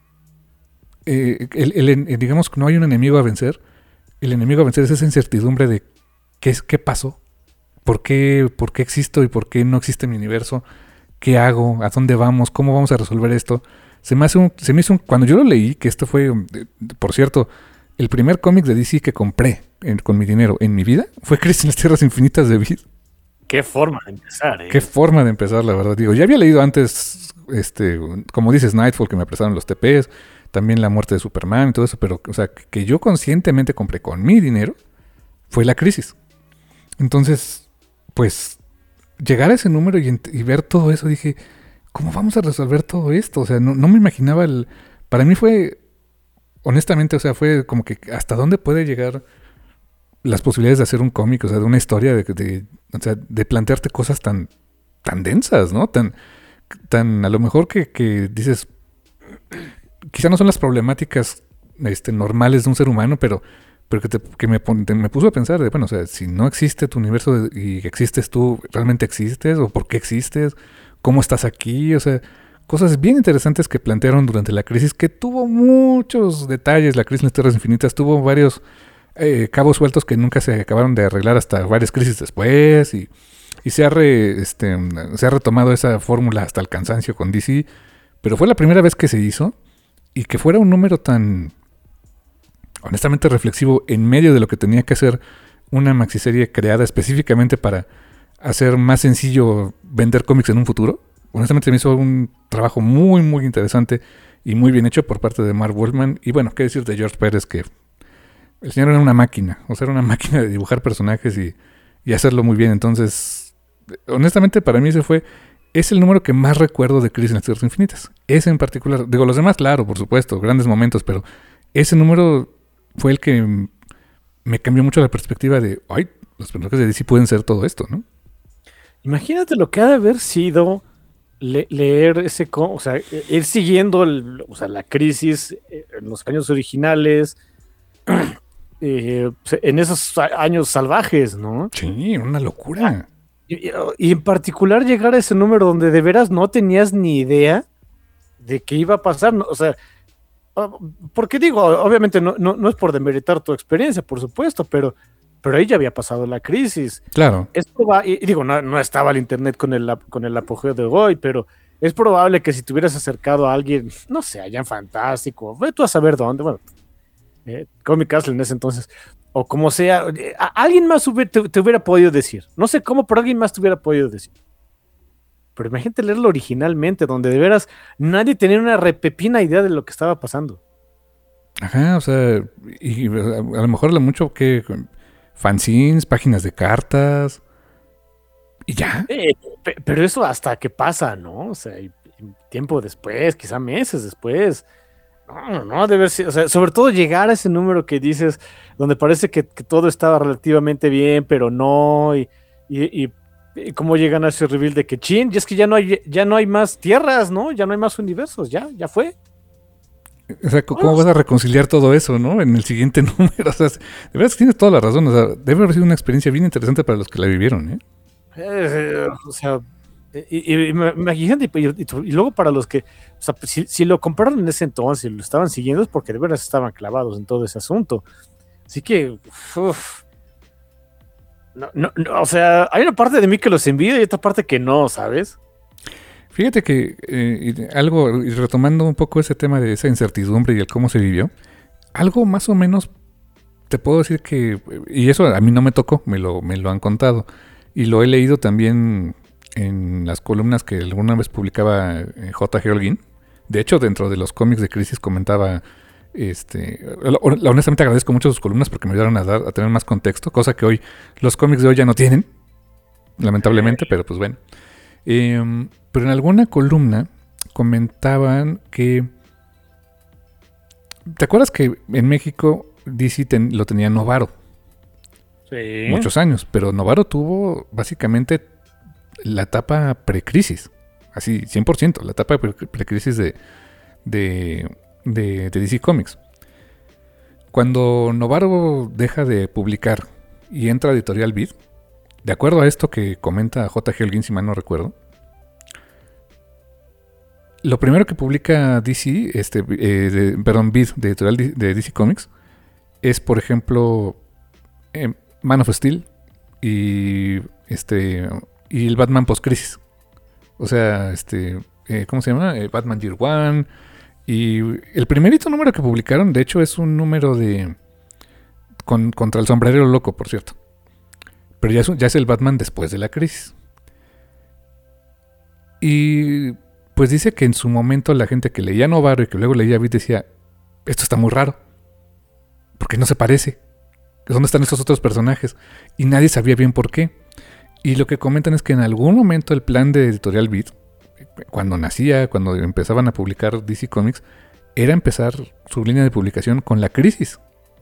digamos que no hay un enemigo a vencer. El enemigo a vencer es esa incertidumbre de qué pasó, por qué existo y por qué no existe mi universo, qué hago, a dónde vamos, cómo vamos a resolver esto. Se me hizo cuando yo lo leí, que esto fue, por cierto, el primer cómic de DC que compré con mi dinero en mi vida fue Crisis en las Tierras Infinitas de Vid. Qué forma de empezar, Qué forma de empezar, la verdad. Digo, ya había leído antes, como dices, Nightfall, que me prestaron los TPs, también la muerte de Superman y todo eso, pero, o sea, que yo conscientemente compré con mi dinero fue La Crisis. Entonces, pues, llegar a ese número y ver todo eso, dije, ¿cómo vamos a resolver todo esto? O sea, no me imaginaba para mí fue, honestamente, o sea, fue como que hasta dónde puede llegar las posibilidades de hacer un cómic, o sea, de una historia, de plantearte cosas tan densas, ¿no? Tan a lo mejor que dices, quizá no son las problemáticas normales de un ser humano, pero que me puso a pensar de, bueno, o sea, si no existe tu universo y existes tú, ¿realmente existes? ¿O por qué existes? ¿Cómo estás aquí? O sea, cosas bien interesantes que plantearon durante la crisis, que tuvo muchos detalles. La crisis en las Tierras Infinitas tuvo varios cabos sueltos que nunca se acabaron de arreglar hasta varias crisis después, y se ha retomado esa fórmula hasta el cansancio con DC, pero fue la primera vez que se hizo, y que fuera un número tan honestamente reflexivo en medio de lo que tenía que hacer una maxiserie creada específicamente para hacer más sencillo vender cómics en un futuro. Honestamente me hizo un trabajo muy muy interesante y muy bien hecho por parte de Marv Wolfman. Y bueno, qué decir de George Pérez, que el señor era una máquina, o sea, era una máquina de dibujar personajes y hacerlo muy bien. Entonces, honestamente para mí es el número que más recuerdo de Crisis en las Tierras Infinitas. Ese en particular, digo, los demás, claro, por supuesto, grandes momentos, pero ese número fue el que me cambió mucho la perspectiva de, ay, los personajes de DC pueden ser todo esto, ¿no? Imagínate lo que ha de haber sido leer o sea, ir siguiendo la crisis en los años originales, en esos años salvajes, ¿no? Sí, una locura. Y en particular llegar a ese número donde de veras no tenías ni idea de qué iba a pasar, ¿no? O sea, porque digo, obviamente no es por demeritar tu experiencia, por supuesto, pero ahí ya había pasado la crisis. Claro. Esto va, y digo, no estaba el internet con el apogeo de hoy, pero es probable que si te hubieras acercado a alguien, no sé, allá en Fantástico, ve tú a saber dónde, bueno, Comic Castle en ese entonces, o como sea, alguien más te hubiera podido decir, no sé cómo, pero alguien más te hubiera podido decir. Pero imagínate leerlo originalmente, donde de veras nadie tenía una repepina idea de lo que estaba pasando. Ajá, o sea, y a lo mejor mucho que fanzines, páginas de cartas y ya. Pero eso hasta que pasa, ¿no? O sea, y tiempo después, quizá meses después. No, debe ser, o sea, sobre todo llegar a ese número que dices, donde parece que todo estaba relativamente bien, pero no, y cómo llegan a ese reveal de que chin, y es que ya no hay más tierras, ¿no? Ya no hay más universos, ya fue. O sea, ¿cómo vas a reconciliar todo eso, no? En el siguiente número. O sea, de verdad tienes toda la razón. O sea, debe haber sido una experiencia bien interesante para los que la vivieron, ¿eh? O sea, imagínate, y luego para los que, o sea, si lo compraron en ese entonces y lo estaban siguiendo es porque de verdad estaban clavados en todo ese asunto. Así que, o sea, hay una parte de mí que los envidia y otra parte que no, ¿sabes? Fíjate que y retomando un poco ese tema de esa incertidumbre y el cómo se vivió, algo más o menos te puedo decir que, y eso a mí no me tocó, me lo han contado, y lo he leído también en las columnas que alguna vez publicaba J.G. Holguín. De hecho, dentro de los cómics de Crisis comentaba, honestamente agradezco mucho sus columnas porque me ayudaron a tener más contexto, cosa que hoy los cómics de hoy ya no tienen, lamentablemente, pero pues bueno. Pero en alguna columna comentaban que... ¿Te acuerdas que en México DC lo tenía Novaro? Sí. Muchos años, pero Novaro tuvo básicamente la etapa precrisis, así 100%, la etapa precrisis de DC Comics. Cuando Novaro deja de publicar y entra a Editorial Vid, de acuerdo a esto que comenta J.G. Holguín, si mal no recuerdo, lo primero que publica DC, Vid de Editorial de DC Comics, es por ejemplo Man of Steel y el Batman post-crisis. O sea, ¿cómo se llama? Batman Year One. Y el primerito número que publicaron, de hecho, es un número contra el sombrerero loco, por cierto. Pero ya es el Batman después de la crisis. Y pues dice que en su momento la gente que leía Novaro y que luego leía Vid decía, esto está muy raro. Porque no se parece. ¿Dónde están estos otros personajes? Y nadie sabía bien por qué. Y lo que comentan es que en algún momento el plan de Editorial Vid, cuando empezaban a publicar DC Comics, era empezar su línea de publicación con la crisis.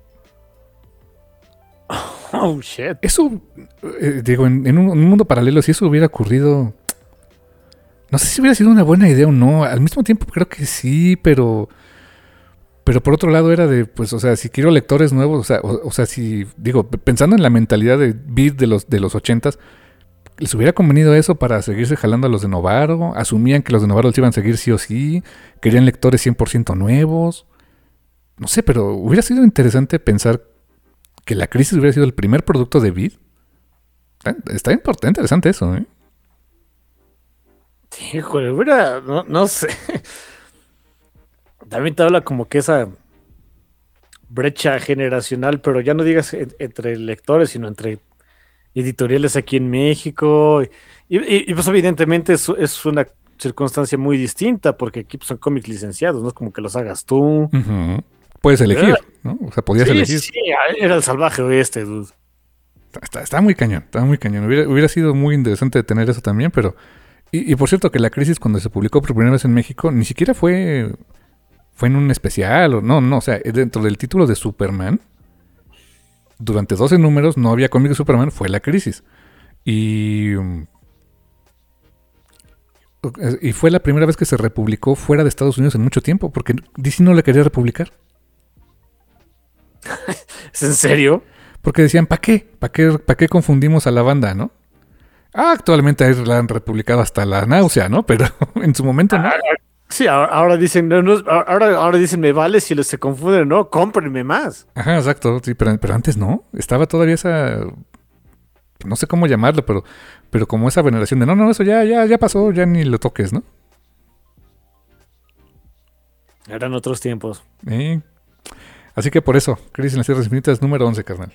Oh, shit. Eso, digo, en un mundo paralelo, si eso hubiera ocurrido, no sé si hubiera sido una buena idea o no. Al mismo tiempo creo que sí, pero por otro lado era de, pues, o sea, si quiero lectores nuevos, o sea, si, digo, pensando en la mentalidad de Vid de los 80s, ¿les hubiera convenido eso para seguirse jalando a los de Novaro? ¿Asumían que los de Novaro les iban a seguir sí o sí? ¿Querían lectores 100% nuevos? No sé, pero hubiera sido interesante pensar que la crisis hubiera sido el primer producto de Vid. Está interesante eso, ¿eh? Híjole, no sé. También te habla como que esa brecha generacional, pero ya no digas entre lectores, sino entre editoriales aquí en México. Y pues evidentemente es una circunstancia muy distinta, porque aquí pues, son cómics licenciados, no es como que los hagas tú. Uh-huh. Puedes elegir, ¿no? O sea, podías elegir. Sí, era el salvaje oeste, dude. Está muy cañón, está muy cañón. Hubiera sido muy interesante tener eso también, pero... Y por cierto, que la crisis cuando se publicó por primera vez en México, ni siquiera fue en un especial, o sea, dentro del título de Superman, durante 12 números no había cómic de Superman, fue la crisis. Y Y fue la primera vez que se republicó fuera de Estados Unidos en mucho tiempo, porque DC no la quería republicar. ¿Es en serio? Porque decían, ¿para qué? ¿Para qué confundimos a la banda, no? Actualmente la han republicado hasta la náusea, ¿no? Pero en su momento no. Sí, ahora dicen, ahora dicen, me vale si se confunden, ¿no? Cómprenme más. Ajá, exacto. Sí, pero antes no. Estaba todavía esa... No sé cómo llamarlo, pero como esa veneración de no, eso ya pasó, ya ni lo toques, ¿no? Eran otros tiempos. Así que por eso, Crisis en las Tierras Infinitas número 11, carnal.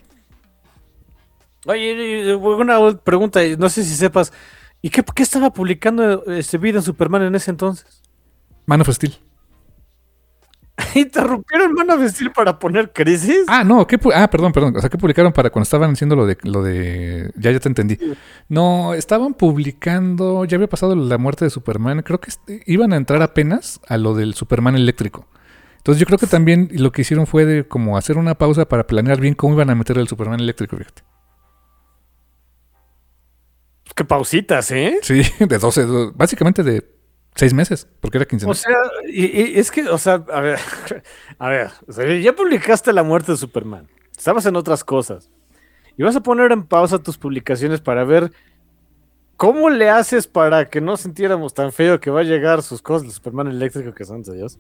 Oye, una pregunta, no sé si sepas, ¿y qué estaba publicando este video en Superman en ese entonces? Man of Steel. ¿Interrumpieron Man of Steel para poner Crisis? No, perdón. O sea, ¿qué publicaron para cuando estaban haciendo lo de... Ya te entendí. No, estaban publicando... Ya había pasado la muerte de Superman. Creo que iban a entrar apenas a lo del Superman eléctrico. Entonces yo creo que también lo que hicieron fue de como hacer una pausa para planear bien cómo iban a meter el Superman eléctrico, fíjate. Qué pausitas, ¿eh? Sí, de 12, básicamente de 6 meses, porque era 15. O sea, y es que, o sea, a ver, o sea, ya publicaste la muerte de Superman, estabas en otras cosas, y vas a poner en pausa tus publicaciones para ver cómo le haces para que no sintiéramos tan feo que va a llegar sus cosas de Superman eléctrico, que son de Dios,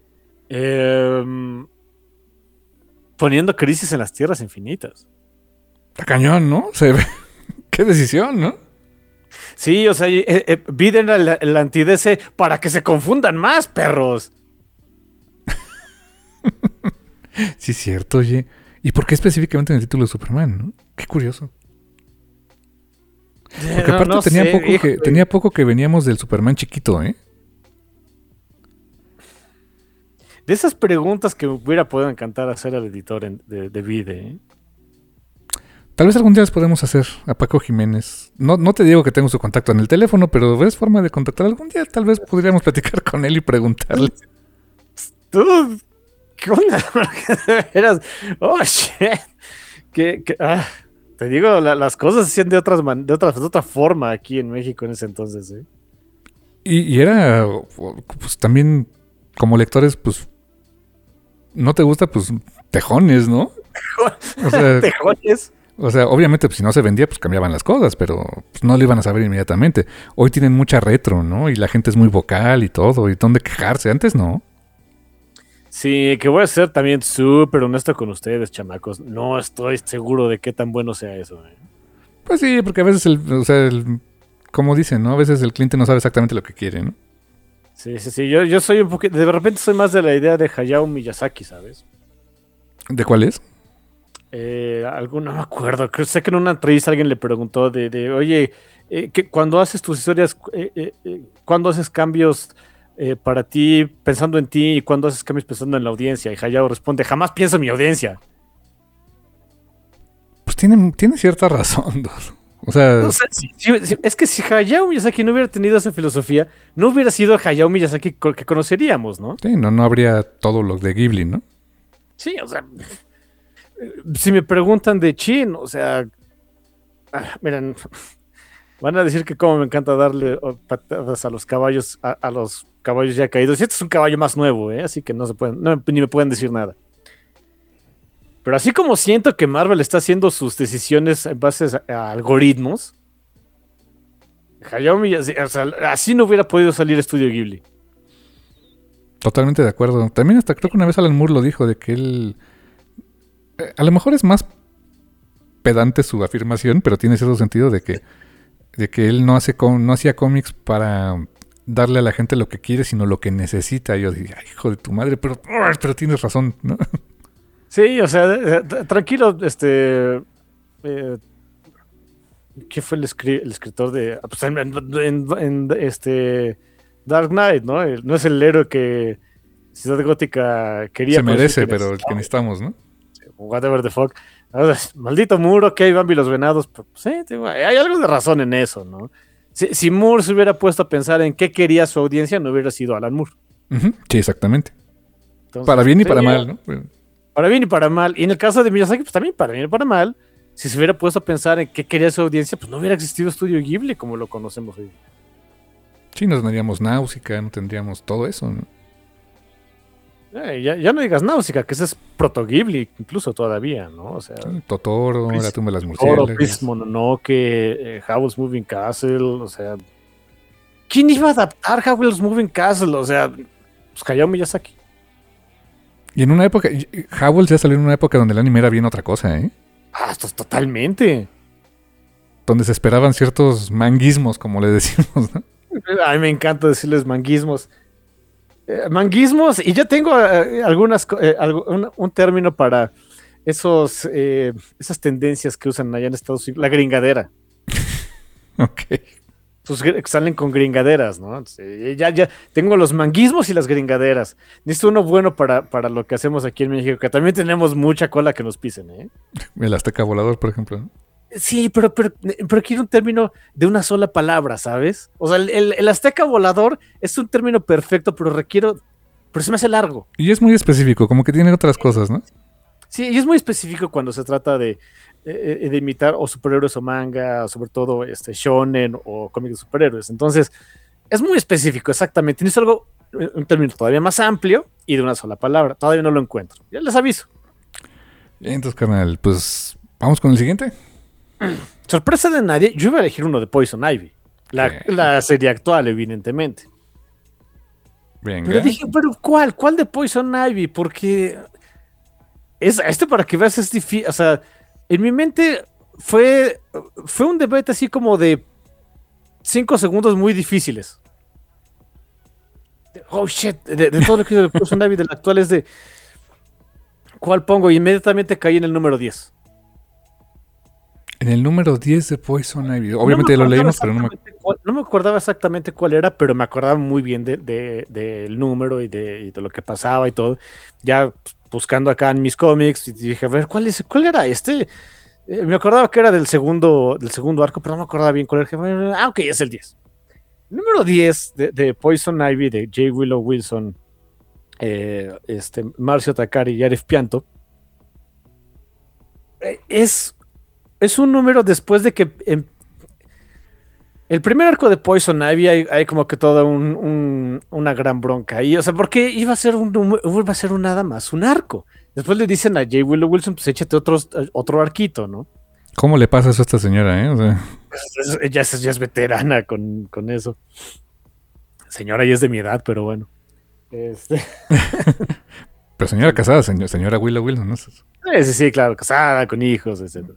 poniendo Crisis en las Tierras Infinitas. Está cañón, ¿no? Qué decisión, ¿no? Sí, o sea, piden el anti-DC para que se confundan más, perros. Sí, es cierto, oye. ¿Y por qué específicamente en el título de Superman, no? Qué curioso. Porque aparte tenía poco que veníamos del Superman chiquito, ¿eh? De esas preguntas que me hubiera podido encantar hacer al editor de Vide, ¿eh? Tal vez algún día les podemos hacer a Paco Jiménez. No te digo que tengo su contacto en el teléfono, pero ves forma de contactar algún día. Tal vez podríamos platicar con él y preguntarle. Tú, ¿qué onda? Eras, oh shit. Te digo, las cosas se hacían de otra forma aquí en México en ese entonces, ¿eh? Y era, pues también, como lectores, pues, no te gusta, pues, tejones, ¿no? O sea, tejones. O sea, obviamente, pues, si no se vendía, pues cambiaban las cosas, pero pues, no lo iban a saber inmediatamente. Hoy tienen mucha retro, ¿no? Y la gente es muy vocal y todo, y dónde quejarse. Antes no. Sí, que voy a ser también súper honesto con ustedes, chamacos. No estoy seguro de qué tan bueno sea eso, ¿eh? Pues sí, porque a veces, como dicen, ¿no? A veces el cliente no sabe exactamente lo que quiere, ¿no? Sí. Yo soy un poquito... De repente soy más de la idea de Hayao Miyazaki, ¿sabes? ¿De cuál es? No me acuerdo. Sé que en una entrevista alguien le preguntó oye, cuando haces tus historias, ¿cuándo haces cambios para ti, pensando en ti, y cuándo haces cambios pensando en la audiencia? Y Hayao responde, jamás pienso en mi audiencia. Pues tiene cierta razón, O sea, es que si Hayao Miyazaki no hubiera tenido esa filosofía, no hubiera sido el Hayao Miyazaki que conoceríamos, ¿no? Sí, no habría todo lo de Ghibli, ¿no? Sí, o sea, si me preguntan de Chin, o sea, miren, van a decir que como me encanta darle patadas a los caballos, a los caballos ya caídos. Y este es un caballo más nuevo, así que ni me pueden decir nada. Pero así como siento que Marvel está haciendo sus decisiones en base a algoritmos, Hayao Miyazaki, o sea, así no hubiera podido salir Estudio Ghibli. Totalmente de acuerdo. También hasta creo que una vez Alan Moore lo dijo, de que él... a lo mejor es más pedante su afirmación, pero tiene cierto sentido de que él no hacía cómics para darle a la gente lo que quiere, sino lo que necesita. Y yo dije, ay, hijo de tu madre, pero tienes razón, ¿no? Sí, o sea, tranquilo, ¿qué fue el escritor de pues en Dark Knight, ¿no? No es el héroe que Ciudad Gótica quería. Se merece, pero el que necesitamos, ¿no? Whatever the fuck. Maldito Moore, ok, Bambi los venados. Pero, sí, hay algo de razón en eso, ¿no? Si Moore se hubiera puesto a pensar en qué quería su audiencia, no hubiera sido Alan Moore. Uh-huh. Sí, exactamente. Entonces, para bien y para mal, ¿no? Para bien y para mal. Y en el caso de Miyazaki, pues también para bien y para mal. Si se hubiera puesto a pensar en qué quería su audiencia, pues no hubiera existido Estudio Ghibli como lo conocemos hoy. Sí, no tendríamos Náusica, no tendríamos todo eso, ¿no? Ya no digas Náusica, que ese es Proto Ghibli, incluso todavía, ¿no? O sea, Sí, Totoro, La tumba de las Totoro, murciélagas. Princess Mononoke, Howl's Moving Castle, o sea, ¿quién iba a adaptar Howl's Moving Castle? O sea, pues Hayao Miyazaki. Y en una época, Howell ya salió en una época donde el anime era bien otra cosa, ¿eh? Ah, esto es totalmente. Donde se esperaban ciertos manguismos, como le decimos, ¿no? A mí me encanta decirles manguismos. Manguismos, y ya tengo un término para esas tendencias que usan allá en Estados Unidos, la gringadera. Ok. Salen con gringaderas, ¿no? Entonces, ya tengo los manguismos y las gringaderas. Necesito uno bueno para lo que hacemos aquí en México, que también tenemos mucha cola que nos pisen, ¿eh? El Azteca Volador, por ejemplo, ¿no? Sí, pero quiero un término de una sola palabra, ¿sabes? O sea, el Azteca Volador es un término perfecto, pero se me hace largo. Y es muy específico, como que tiene otras cosas, ¿no? Sí, y es muy específico cuando se trata de imitar o superhéroes o manga, o sobre todo shonen o cómics de superhéroes. Entonces, es muy específico, exactamente. Tienes un término todavía más amplio y de una sola palabra. Todavía no lo encuentro. Ya les aviso. Entonces, carnal, pues vamos con el siguiente. Sorpresa de nadie, yo iba a elegir uno de Poison Ivy. La serie actual, evidentemente. Venga. Pero dije, ¿pero cuál? ¿Cuál de Poison Ivy? Porque para que veas es difícil. O sea, en mi mente fue un debate así como de 5 segundos muy difíciles. Oh shit, de todo lo que hizo de Poison Ivy del actual es de ¿cuál pongo? Y inmediatamente caí en el número 10. En el número 10 de Poison Ivy. Obviamente ya lo leímos, pero no me acordaba exactamente cuál era, pero me acordaba muy bien del número y de lo que pasaba y todo. Ya buscando acá en mis cómics, y dije, a ver, ¿cuál era este? Me acordaba que era del segundo arco, pero no me acordaba bien cuál era. Ok, es el 10. Número 10 de Poison Ivy, de J. Willow Wilson, Marcio Takari y Arif Pianto. Es un número después de que el primer arco de Poison Ivy hay como que toda una gran bronca ahí, o sea, porque iba a ser nada más un arco. Después le dicen a J. Willow Wilson, pues échate otro arquito, ¿no? ¿Cómo le pasa eso a esta señora, eh? O sea, ya es veterana con eso. Señora ya es de mi edad, pero bueno. Pero señora casada, señora Willow Wilson, ¿no? Sí, claro, casada, con hijos, etc.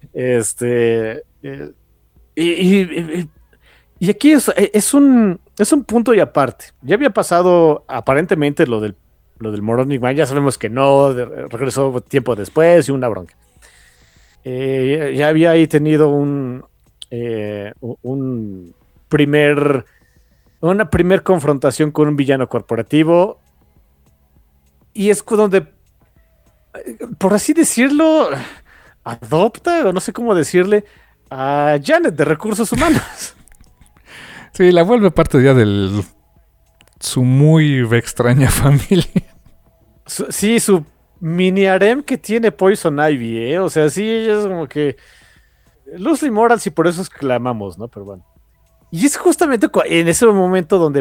Y aquí es un punto y aparte. Ya había pasado aparentemente lo del Moronic Man, ya sabemos que no, regresó tiempo después y una bronca. Ya había ahí tenido una primer confrontación con un villano corporativo y es donde, por así decirlo, adopta, o no sé cómo decirle, a Janet de Recursos Humanos. Sí, la vuelve parte ya de su muy extraña familia. Su mini harem que tiene Poison Ivy, ¿eh? O sea, sí, ella es como que Loosely Morals y por eso exclamamos, ¿no? Pero bueno. Y es justamente en ese momento donde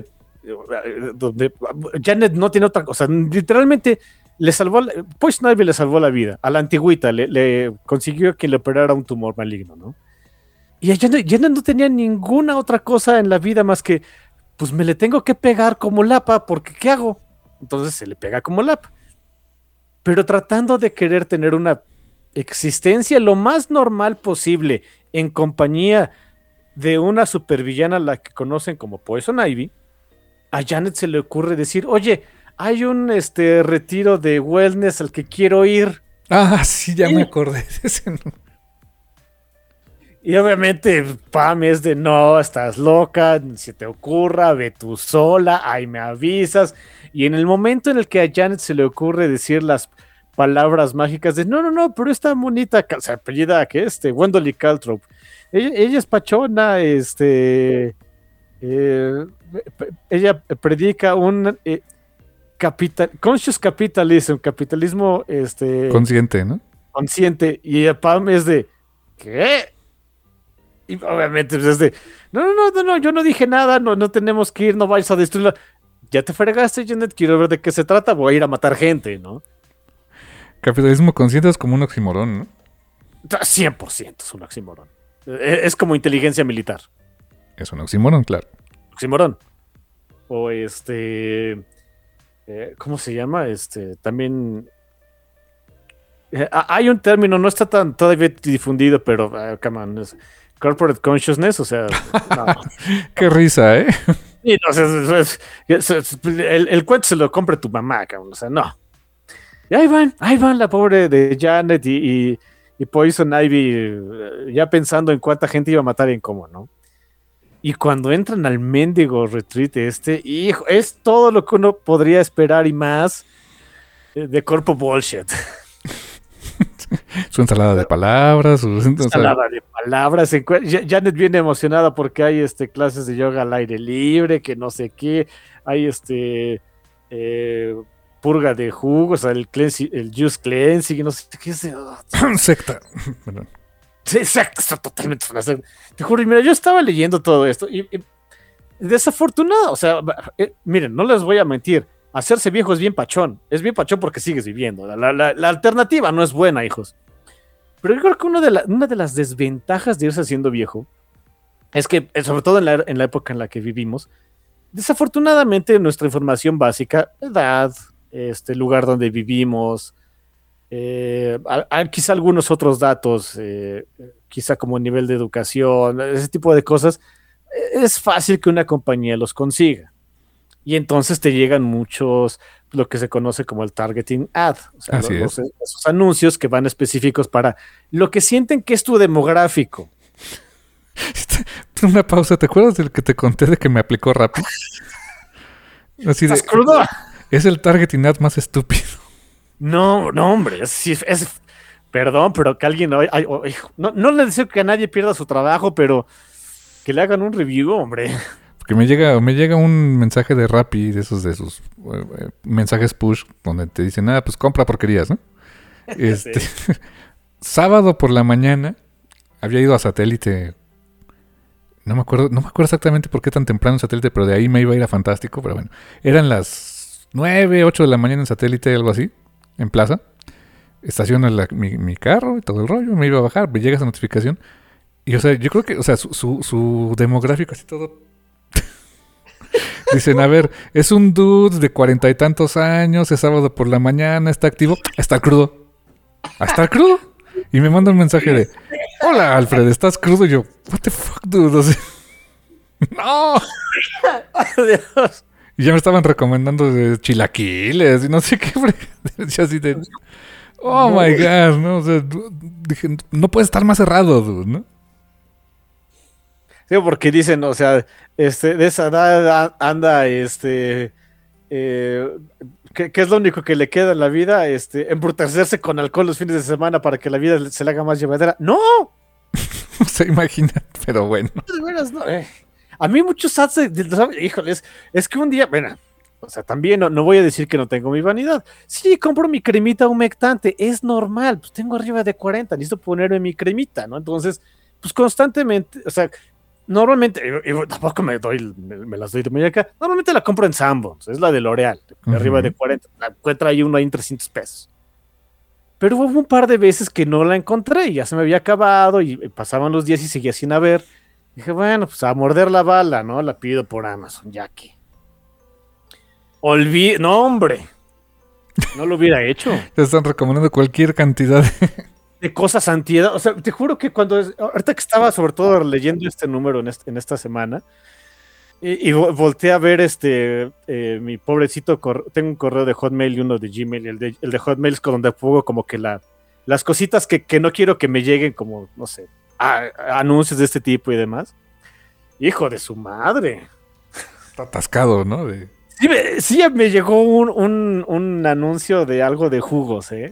Janet no tiene otra cosa. Literalmente Poison Ivy le salvó la vida. A la antigüita le consiguió que le operara un tumor maligno, ¿no? Y Janet no tenía ninguna otra cosa en la vida más que, pues me le tengo que pegar como lapa, porque ¿qué hago? Entonces se le pega como lapa. Pero tratando de querer tener una existencia lo más normal posible en compañía de una supervillana a la que conocen como Poison Ivy, a Janet se le ocurre decir, oye, hay un retiro de wellness al que quiero ir. Ah, sí, ya me acordé de ese nombre. Y obviamente Pam es de, no, estás loca, ni se te ocurra, ve tú sola, ahí me avisas. Y en el momento en el que a Janet se le ocurre decir las palabras mágicas de, no, pero esta monita, se apellida, ¿qué? Wendell Caltrope. Ella es pachona, ella predica un conscious capitalism, capitalismo consciente, ¿no? Consciente. Y Pam es de, ¿qué? Y obviamente, pues no, yo no dije nada, no tenemos que ir, no vayas a destruirla. Ya te fregaste, Janet, quiero ver de qué se trata, voy a ir a matar gente, ¿no? Capitalismo consciente es como un oxímoron, ¿no? 100% es un oxímoron. Es como inteligencia militar. Es un oxímoron, claro. Oxímoron. O ¿cómo se llama? También hay un término, no está tan todavía difundido, pero come on, es corporate consciousness, o sea, no. Qué risa, ¿eh? Sí, no, o sea, el cuento se lo compra tu mamá, cabrón, o sea, no. Y ahí van la pobre de Janet y Poison Ivy ya pensando en cuánta gente iba a matar y en cómo, ¿no? Y cuando entran al mendigo retreat hijo, es todo lo que uno podría esperar y más de corpo bullshit. Su ensalada de palabras. Ensalada de palabras. Janet viene emocionada porque hay clases de yoga al aire libre, que no sé qué. Hay purga de jugos, el juice cleansing, no sé qué es. Secta. Perdón. Sí, exacto, está totalmente una secta. Te juro, y mira, yo estaba leyendo todo esto y desafortunado, o sea, miren, no les voy a mentir. Hacerse viejo es bien pachón. Es bien pachón porque sigues viviendo. La alternativa no es buena, hijos. Pero yo creo que una de las desventajas de irse haciendo viejo es que, sobre todo en la época en la que vivimos, desafortunadamente nuestra información básica, edad, lugar donde vivimos, quizá algunos otros datos, quizá como nivel de educación, ese tipo de cosas, es fácil que una compañía los consiga. Y entonces te llegan muchos, lo que se conoce como el targeting ad, o sea, esos anuncios que van específicos para lo que sienten que es tu demográfico. Una pausa, ¿te acuerdas del que te conté de que me aplicó Rappi? Así ¿Estás crudo? Es el targeting ad más estúpido. No, hombre, perdón, pero que alguien no le deseo que a nadie pierda su trabajo, pero que le hagan un review, hombre. Porque me llega un mensaje de Rappi, de sus mensajes push, donde te dicen, pues compra porquerías, ¿no? Sí. Sábado por la mañana había ido a Satélite. No me acuerdo exactamente por qué tan temprano en Satélite, pero de ahí me iba a ir a Fantástico, pero bueno. Eran las 9, 8 de la mañana en Satélite, algo así, en Plaza. Estaciono mi carro y todo el rollo, me iba a bajar, me llega esa notificación. Y, o sea, yo creo que, o sea, su demográfico así todo... Dicen, a ver, es un dude de 40 y tantos años, es sábado por la mañana, está activo, está crudo. ¿Está crudo? Y me manda un mensaje de, hola Alfred, ¿estás crudo? Y yo, what the fuck, dude? O sea, ¡no! Dios. Y ya me estaban recomendando de chilaquiles y no sé qué. Yo así de, oh my God, ¿no? O sea, dije, no puede estar más cerrado, dude, ¿no? Sí, porque dicen, o sea, de esa edad anda, ¿qué es lo único que le queda en la vida? Embrutecerse con alcohol los fines de semana para que la vida se le haga más llevadera. ¡No! O sea, imagina, pero bueno. De veras, no. A mí muchos ads, híjoles, es que un día, bueno, o sea, también no voy a decir que no tengo mi vanidad. Sí, compro mi cremita humectante, es normal, pues tengo arriba de 40, necesito ponerme mi cremita, ¿no? Entonces, pues constantemente, o sea... Normalmente, tampoco me las doy de muñeca. Normalmente la compro en Sanborns, es la de L'Oreal, de arriba de 40. La encuentra ahí uno ahí en 300 pesos. Pero hubo un par de veces que no la encontré y ya se me había acabado y pasaban los días y seguía sin haber. Dije, bueno, pues a morder la bala, ¿no? La pido por Amazon, ya que. No, hombre. No lo hubiera hecho. Te están recomendando cualquier cantidad de cosas antiedad. O sea, te juro que ahorita que estaba sobre todo leyendo este número en esta semana y volteé a ver mi pobrecito, tengo un correo de Hotmail y uno de Gmail, el de Hotmail es donde pongo como que las cositas que no quiero que me lleguen, como, no sé, anuncios de este tipo y demás. Hijo de su madre. Está atascado, ¿no? Sí, me llegó un anuncio de algo de jugos, ¿eh?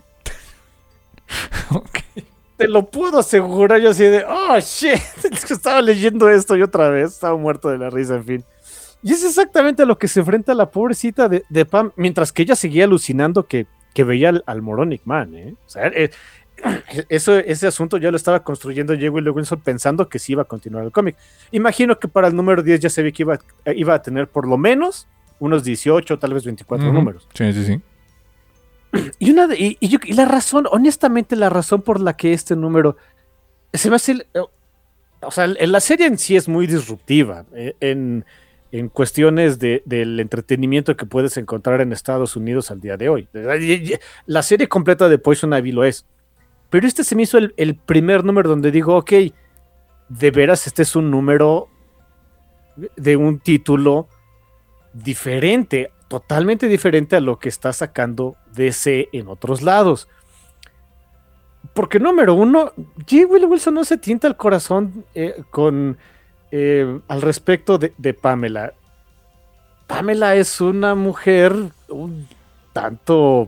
Okay. Te lo puedo asegurar, yo así de, oh shit, estaba leyendo esto y otra vez, estaba muerto de la risa, en fin. Y es exactamente a lo que se enfrenta la pobrecita de Pam, mientras que ella seguía alucinando que veía al Moronic Man, ¿eh? O sea, ese asunto ya lo estaba construyendo J. Willow Wilson pensando que sí iba a continuar el cómic. Imagino que para el número 10 ya se ve que iba a tener por lo menos unos 18, tal vez 24 números. Sí, sí, sí. Y la razón, honestamente, la razón por la que este número se me hace, o sea, la serie en sí es muy disruptiva en cuestiones del entretenimiento que puedes encontrar en Estados Unidos al día de hoy. La serie completa de Poison Ivy lo es. Pero este se me hizo el primer número donde digo, ok, de veras este es un número de un título diferente, totalmente diferente a lo que está sacando DC en otros lados. Porque número uno, J. Willow Wilson no se tienta el corazón al respecto de Pamela. Pamela es una mujer un tanto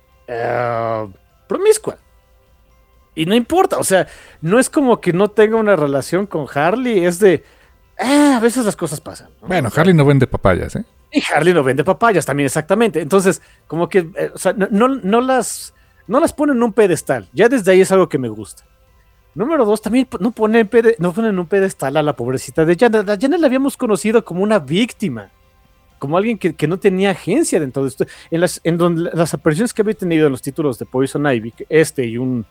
promiscua. Y no importa, o sea, no es como que no tenga una relación con Harley, es de, a veces las cosas pasan, ¿no? Bueno, Harley no vende papayas, ¿eh? Y Harley no vende papayas también, exactamente. Entonces, como que, o sea, no las ponen en un pedestal. Ya desde ahí es algo que me gusta. Número dos, también no ponen en un pedestal a la pobrecita de Janet. A Janet la habíamos conocido como una víctima, como alguien que no tenía agencia dentro de esto. En donde las apariciones que había tenido en los títulos de Poison Ivy, y un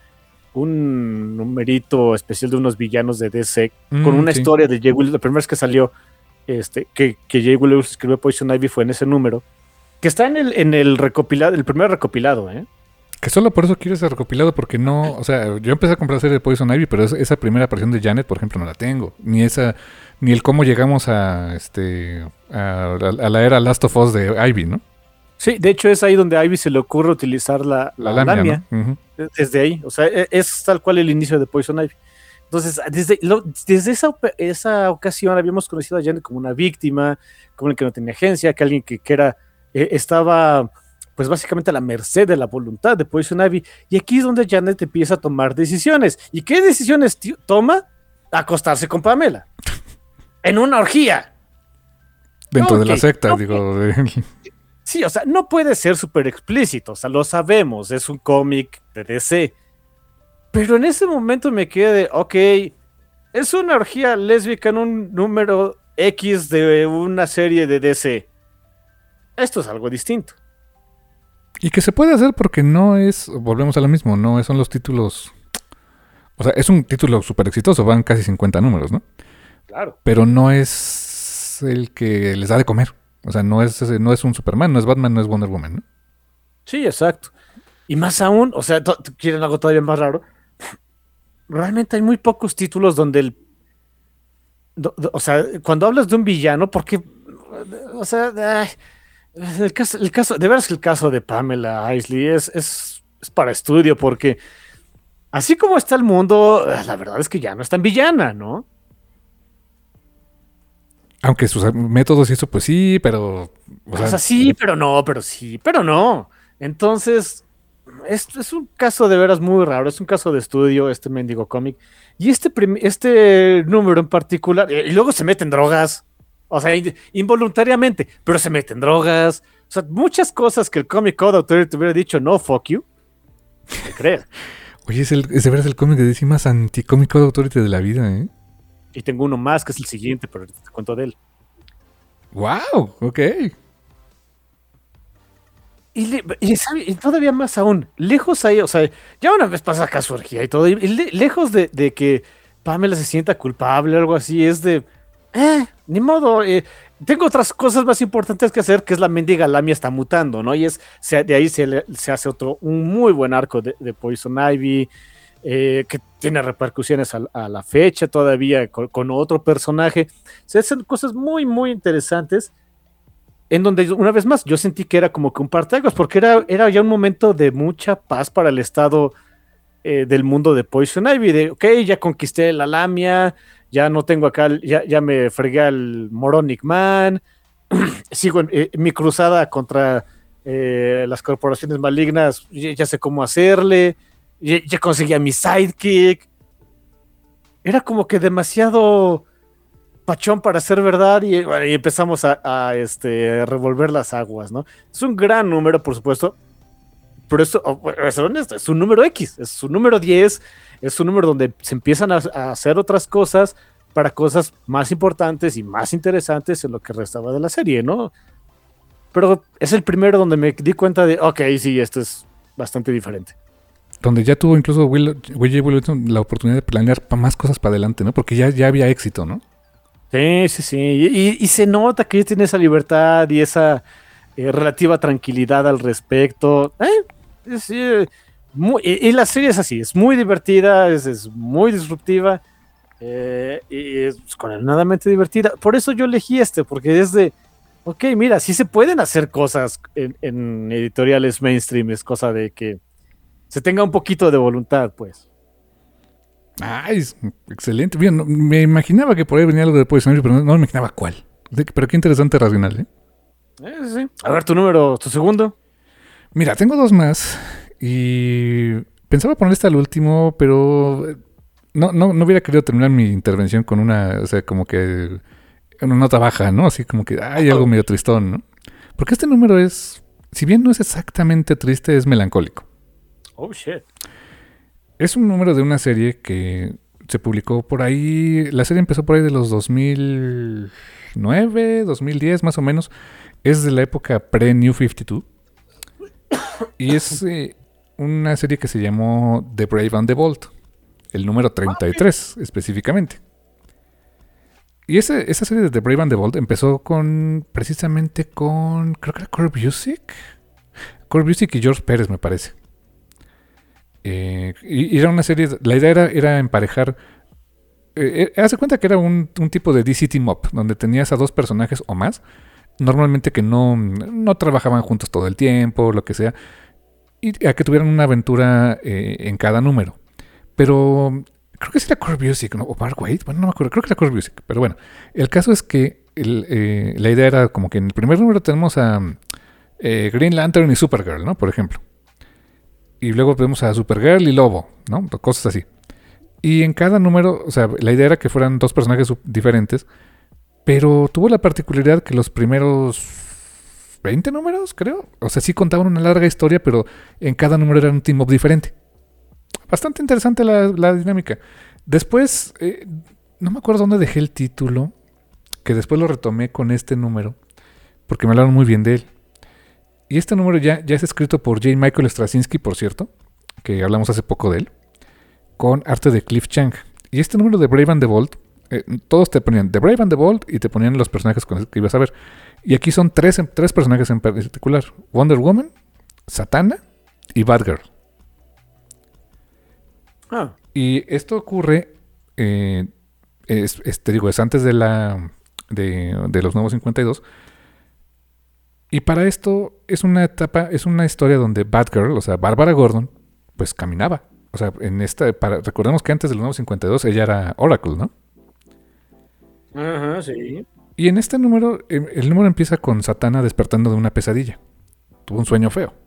numerito especial de unos villanos de DC, con una historia de J. Willow, la primera vez que salió, que J. Willow escribió Poison Ivy fue en ese número, que está en el recopilado, el primer recopilado, Que solo por eso quiero ese recopilado, porque no, o sea, yo empecé a comprar la serie de Poison Ivy, pero esa primera aparición de Janet, por ejemplo, no la tengo. Ni el cómo llegamos a la era Last of Us de Ivy, ¿no? Sí, de hecho es ahí donde a Ivy se le ocurre utilizar la lamia, ¿no? Uh-huh. Desde ahí, o sea, es tal cual el inicio de Poison Ivy. Entonces, desde esa ocasión habíamos conocido a Janet como una víctima, como el que no tenía agencia, que alguien que estaba, pues básicamente a la merced de la voluntad de Poison Ivy. Y aquí es donde Janet empieza a tomar decisiones. ¿Y qué decisiones toma? Acostarse con Pamela. En una orgía. Dentro de la secta, digo. Sí, o sea, no puede ser súper explícito, o sea, lo sabemos, es un cómic de DC. Pero en ese momento me quedé de, ok, es una orgía lésbica en un número X de una serie de DC. Esto es algo distinto. Y que se puede hacer porque no es, volvemos a lo mismo, no son los títulos, o sea, es un título súper exitoso, van casi 50 números, ¿no? Claro. Pero no es el que les da de comer. O sea, no es un Superman, no es Batman, no es Wonder Woman, ¿no? Sí, exacto. Y más aún, o sea, quieren algo todavía más raro. Realmente hay muy pocos títulos donde o sea, cuando hablas de un villano, porque, o sea, el caso, de veras que el caso de Pamela Isley es para estudio, porque así como está el mundo, la verdad es que ya no es tan villana, ¿no? Aunque sus métodos y eso, pues sí, pero... O sea, sí, pero no, pero sí, pero no. Entonces, es un caso de veras muy raro, es un caso de estudio, este mendigo cómic. Y este número en particular, y luego se meten drogas, o sea, involuntariamente, pero se meten drogas. O sea, muchas cosas que el Comic Code Authority te hubiera dicho, no, fuck you, ¿te crees? Oye, es de veras el cómic de DC más anti-Comic Code Authority de la vida, ¿eh? Y tengo uno más, que es el siguiente, pero te cuento de él. ¡Wow! Ok. Y todavía más aún, lejos ahí, o sea, ya una vez pasa acá su orgía y todo, y lejos de que Pamela se sienta culpable o algo así, es de, ni modo, tengo otras cosas más importantes que hacer, que es la mendiga Lamia está mutando, ¿no? Y de ahí se hace un muy buen arco de Poison Ivy, que tiene repercusiones a la fecha todavía con otro personaje. Se hacen cosas muy, muy interesantes, en donde una vez más yo sentí que era como que un parteaguas, porque era ya un momento de mucha paz para el estado del mundo de Poison Ivy, de ok, ya conquisté la Lamia, ya no tengo acá, ya me fregué al Moronic Man, sigo en mi cruzada contra las corporaciones malignas, ya sé cómo hacerle, ya conseguí a mi sidekick. Era como que demasiado pachón para ser verdad y empezamos a revolver las aguas, ¿no? Es un gran número, por supuesto, pero eso, para ser honesto, es un número X, es un número 10, es un número donde se empiezan a hacer otras cosas para cosas más importantes y más interesantes en lo que restaba de la serie, ¿no? Pero es el primero donde me di cuenta de, ok, sí, esto es bastante diferente. Donde ya tuvo incluso Will Wilson la oportunidad de planear más cosas para adelante, ¿no? Porque ya había éxito, ¿no? Sí. Y se nota que ella tiene esa libertad y esa relativa tranquilidad al respecto. Y la serie es así, es muy divertida, es muy disruptiva y es condenadamente divertida. Por eso yo elegí porque es de, ok, mira, sí se pueden hacer cosas en editoriales mainstream, es cosa de que se tenga un poquito de voluntad, pues. Ay, excelente. Bien, me imaginaba que por ahí venía algo de Poison Ivy, pero no me imaginaba cuál. Pero qué interesante racional, ¿eh? Sí. A ver, tu segundo. Mira, tengo dos más y pensaba poner esta al último, pero no hubiera querido terminar mi intervención con una, o sea, como que una nota baja, ¿no? Así como que hay algo medio tristón, ¿no? Porque este número es, si bien no es exactamente triste, es melancólico. Oh, shit. Es un número de una serie que se publicó por ahí. La serie empezó por ahí de los 2009, 2010 más o menos. Es de la época pre-New 52. Y es una serie que se llamó The Brave and the Bold. El número 33 específicamente. Y esa serie de The Brave and the Bold empezó precisamente con, creo que era Kurt Busiek. Kurt Busiek y George Pérez, me parece. Y era una serie, la idea era emparejar. Hace cuenta que era un tipo de DC Team Up, donde tenías a dos personajes o más, normalmente que no trabajaban juntos todo el tiempo, lo que sea, y a que tuvieran una aventura en cada número. Pero creo que sí era Kurt Busiek, ¿no? O Mark Waid, bueno, no me acuerdo, creo que era Kurt Busiek, pero bueno, el caso es que la idea era como que en el primer número tenemos a Green Lantern y Supergirl, ¿no? Por ejemplo. Y luego vemos a Supergirl y Lobo, ¿no? Cosas así. Y en cada número, o sea, la idea era que fueran dos personajes diferentes, pero tuvo la particularidad que los primeros 20 números, creo, o sea, sí contaban una larga historia, pero en cada número era un team-up diferente. Bastante interesante la dinámica. Después, no me acuerdo dónde dejé el título, que después lo retomé con este número, porque me hablaron muy bien de él. Y este número ya es escrito por J. Michael Straczynski, por cierto, que hablamos hace poco de él, con arte de Cliff Chiang. Y este número de Brave and the Bold, todos te ponían The Brave and the Bold y te ponían los personajes con los que ibas a ver. Y aquí son tres personajes en particular: Wonder Woman, Zatanna y Batgirl. Y esto ocurre, te digo, es antes de los nuevos 52. Y para esto es una historia donde Batgirl, o sea, Bárbara Gordon, pues caminaba. O sea, recordemos que antes de los nuevos 52 ella era Oracle, ¿no? Ajá, sí. Y en este número, el número empieza con Zatanna despertando de una pesadilla. Tuvo un sueño feo.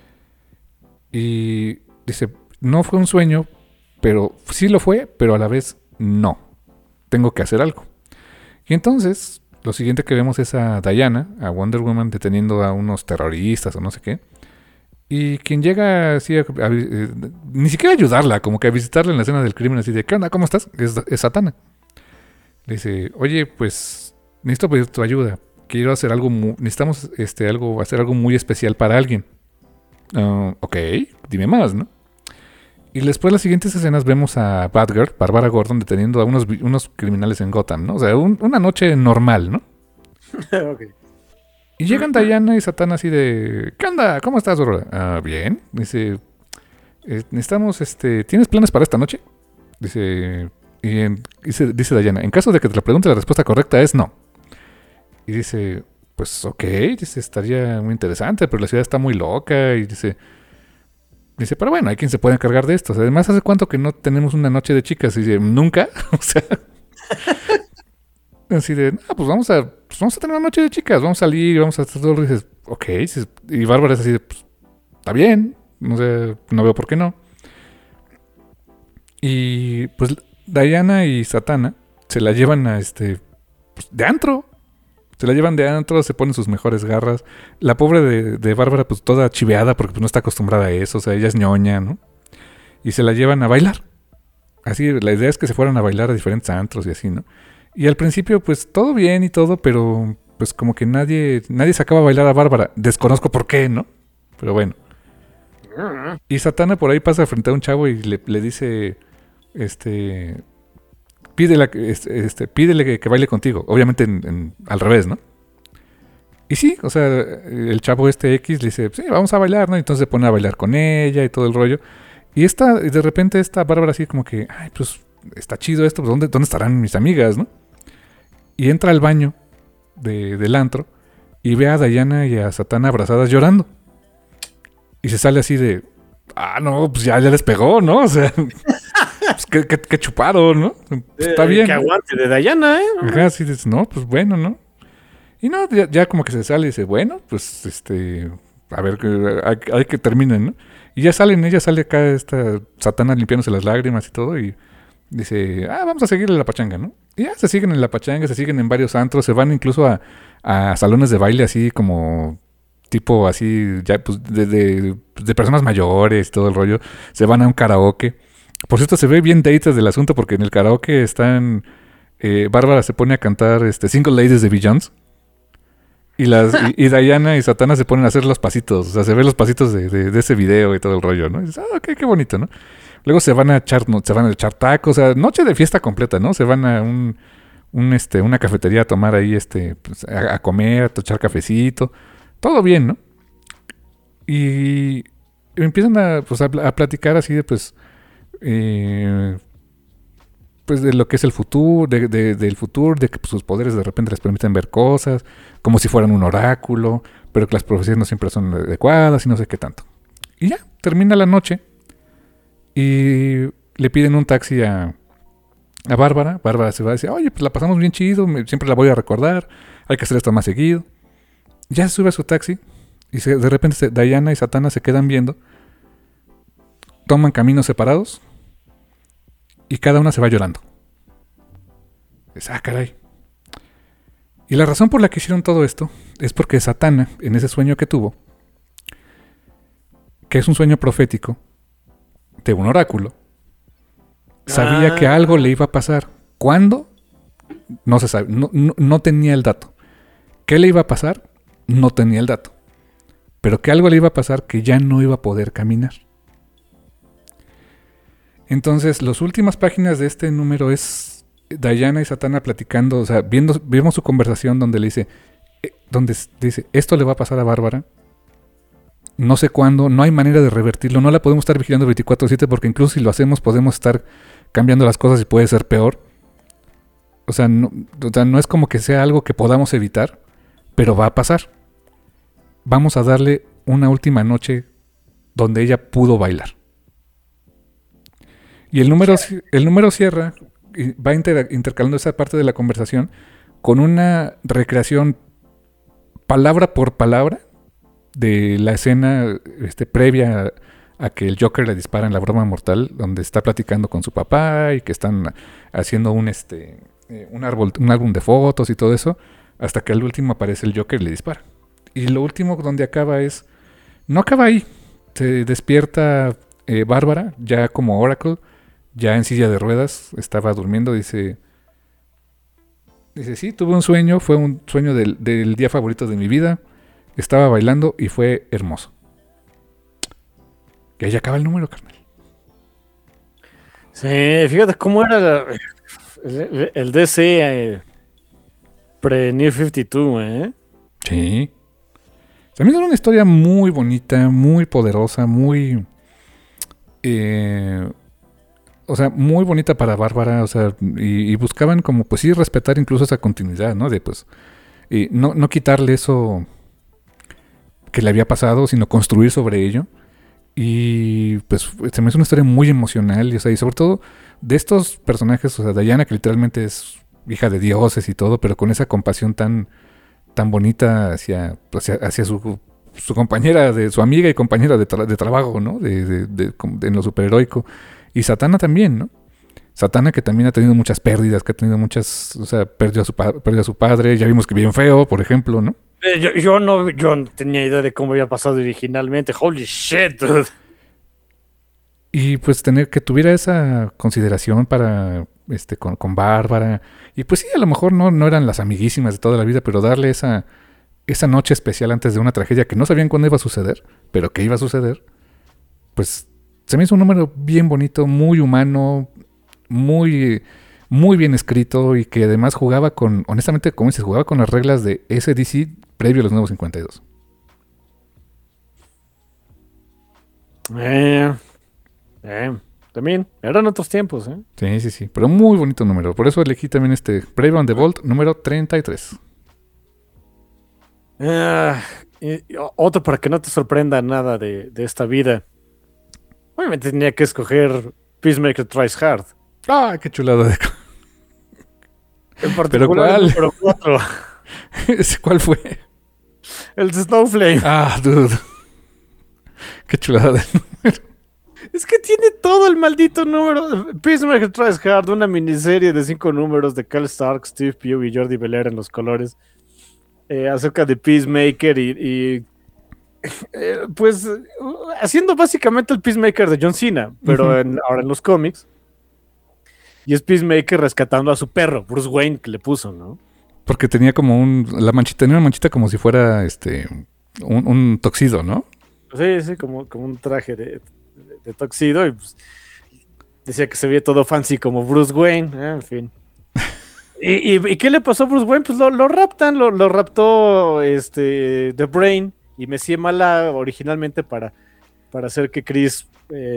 Y dice, no fue un sueño, pero sí lo fue, pero a la vez no. Tengo que hacer algo. Y entonces, lo siguiente que vemos es a Diana, a Wonder Woman, deteniendo a unos terroristas o no sé qué. Y quien llega así ni siquiera a ayudarla, como que a visitarla en la escena del crimen, así de, ¿qué onda? ¿Cómo estás? Es Zatanna. Le dice, oye, pues necesito pedir tu ayuda. Quiero hacer algo, necesitamos hacer algo muy especial para alguien. Ok, dime más, ¿no? Y después, las siguientes escenas, vemos a Batgirl, Bárbara Gordon, deteniendo a unos criminales en Gotham, ¿no? O sea, una noche normal, ¿no? Okay. Y llegan Diana y Zatanna así de, ¿qué onda? ¿Cómo estás, Aurora? Bien. Dice, necesitamos, ¿tienes planes para esta noche? Dice, dice Diana, en caso de que te la pregunte, la respuesta correcta es no. Y dice, pues ok, dice, estaría muy interesante, pero la ciudad está muy loca. Y dice, pero bueno, hay quien se puede encargar de esto. O sea, además, ¿hace cuánto que no tenemos una noche de chicas? Y dice, ¿nunca? O sea, así de, pues vamos a tener una noche de chicas, vamos a salir, vamos a hacer todo. Y dices, ok. Y Bárbara es así de, pues, está bien. No sé, no veo por qué no. Y pues Diana y Zatanna se la llevan a pues, de antro. Se la llevan de antro, se ponen sus mejores garras. La pobre de Bárbara, pues toda chiveada porque pues, no está acostumbrada a eso. O sea, ella es ñoña, ¿no? Y se la llevan a bailar. Así, la idea es que se fueran a bailar a diferentes antros y así, ¿no? Y al principio, pues todo bien y todo, pero pues como que nadie sacaba a bailar a Bárbara. Desconozco por qué, ¿no? Pero bueno. Y Satana por ahí pasa frente a un chavo y le dice, pídele que baile contigo. Obviamente al revés, ¿no? Y sí, o sea, el chavo X le dice, sí, vamos a bailar, ¿no? Y entonces se pone a bailar con ella y todo el rollo. Y de repente esta Bárbara así como que, ay, pues está chido esto, pues ¿dónde estarán mis amigas, no? Y entra al baño del antro y ve a Diana y a Satana abrazadas llorando. Y se sale así de, no, pues ya les pegó, ¿no? O sea, pues que chuparon, ¿no? Pues, está bien. Que aguante de Diana, ¿eh? Ajá, así dices, no, pues bueno, ¿no? Y no, ya como que se sale y dice, bueno, pues a ver, hay que terminen, ¿no? Y ya ella sale acá esta Satana limpiándose las lágrimas y todo y dice, vamos a seguirle la pachanga, ¿no? Y ya se siguen en la pachanga, se siguen en varios antros, se van incluso a salones de baile así como tipo así, ya pues de personas mayores y todo el rollo. Se van a un karaoke. Por cierto, se ve bien dated del asunto porque en el karaoke están... Bárbara se pone a cantar Single Ladies de Beyoncé. Y Diana y Satana se ponen a hacer los pasitos. O sea, se ven los pasitos de ese video y todo el rollo, ¿no? Y dices, qué bonito, ¿no? Luego se van a echar tacos. O sea, noche de fiesta completa, ¿no? Se van a una cafetería a tomar ahí, pues, a comer, a echar cafecito. Todo bien, ¿no? Y empiezan a platicar así de, pues de lo que es el futuro, del futuro, de que pues, sus poderes de repente les permiten ver cosas, como si fueran un oráculo, pero que las profecías no siempre son adecuadas y no sé qué tanto. Y ya, termina la noche y le piden un taxi a Bárbara. Bárbara se va a decir, oye, pues la pasamos bien chido, siempre la voy a recordar, hay que hacer esto más seguido. Ya se sube a su taxi y de repente Diana y Satana se quedan viendo, toman caminos separados y cada una se va llorando. Caray. Y la razón por la que hicieron todo esto es porque Satana, en ese sueño que tuvo, que es un sueño profético de un oráculo, sabía que algo le iba a pasar. ¿Cuándo? No se sabe, no tenía el dato. ¿Qué le iba a pasar? No tenía el dato. Pero que algo le iba a pasar que ya no iba a poder caminar. Entonces, las últimas páginas de este número es Diana y Satana platicando, o sea, vemos su conversación donde le dice, esto le va a pasar a Bárbara, no sé cuándo, no hay manera de revertirlo, no la podemos estar vigilando 24/7 porque incluso si lo hacemos podemos estar cambiando las cosas y puede ser peor. O sea, no es como que sea algo que podamos evitar, pero va a pasar. Vamos a darle una última noche donde ella pudo bailar. Y el número cierra y va intercalando esa parte de la conversación con una recreación palabra por palabra de la escena previa a que el Joker le dispara en la broma mortal, donde está platicando con su papá y que están haciendo un álbum de fotos y todo eso, hasta que al último aparece el Joker y le dispara. Y lo último donde acaba no acaba ahí. Se despierta Bárbara, ya como Oracle, ya en silla de ruedas, estaba durmiendo, dice, sí, tuve un sueño, fue un sueño del día favorito de mi vida, estaba bailando y fue hermoso. Y ahí acaba el número, carnal. Sí, fíjate cómo era el DC pre-New 52, ¿eh? Sí. También era una historia muy bonita, muy poderosa, muy... o sea, muy bonita para Bárbara, o sea, y buscaban como, pues sí, respetar incluso esa continuidad, ¿no? De, pues, no quitarle eso que le había pasado, sino construir sobre ello. Y, pues, se me hizo una historia muy emocional, y, o sea, y sobre todo de estos personajes, o sea, Diana, que literalmente es hija de dioses y todo, pero con esa compasión tan bonita hacia su compañera, su amiga y compañera de trabajo, ¿no? En lo superheroico. Y Satana también, ¿no? Zatanna, que también ha tenido muchas pérdidas, que ha tenido muchas, o sea, perdió a su padre, ya vimos que bien feo, por ejemplo, ¿no? Yo no tenía idea de cómo había pasado originalmente. Holy shit, dude. Y pues tener que tuviera esa consideración para, con Bárbara. Y pues sí, a lo mejor no eran las amiguísimas de toda la vida, pero darle esa noche especial antes de una tragedia que no sabían cuándo iba a suceder, pero que iba a suceder, pues se me hizo un número bien bonito, muy humano, muy, muy bien escrito y que además jugaba honestamente, como dices, jugaba con las reglas de ese DC previo a los nuevos 52. También, eran otros tiempos, ¿eh? Sí, pero muy bonito número. Por eso elegí también Brave and the Bold número 33. Otro para que no te sorprenda nada de esta vida. Obviamente tenía que escoger Peacemaker Tries Hard. ¡Ah, qué chulada! En ¿Pero particular cuál? el número 4, ¿Cuál fue? el de Snowflame. Ah, dude. Qué chulada de número. Es que tiene todo el maldito número. Peacemaker Tries Hard, una miniserie de 5 números de Cal Stark, Steve Pugh y Jordi Belair en los colores, acerca de Peacemaker pues haciendo básicamente el Peacemaker de John Cena, pero ahora en los cómics. Y es Peacemaker rescatando a su perro, Bruce Wayne, que le puso, ¿no? Porque tenía como tenía una manchita como si fuera un toxido, ¿no? Sí, como un traje de tuxedo, y pues, decía que se veía todo fancy como Bruce Wayne, en fin. ¿Y qué le pasó a Bruce Wayne? Pues lo raptan, lo raptó The Brain y Messier Mala originalmente para hacer que Chris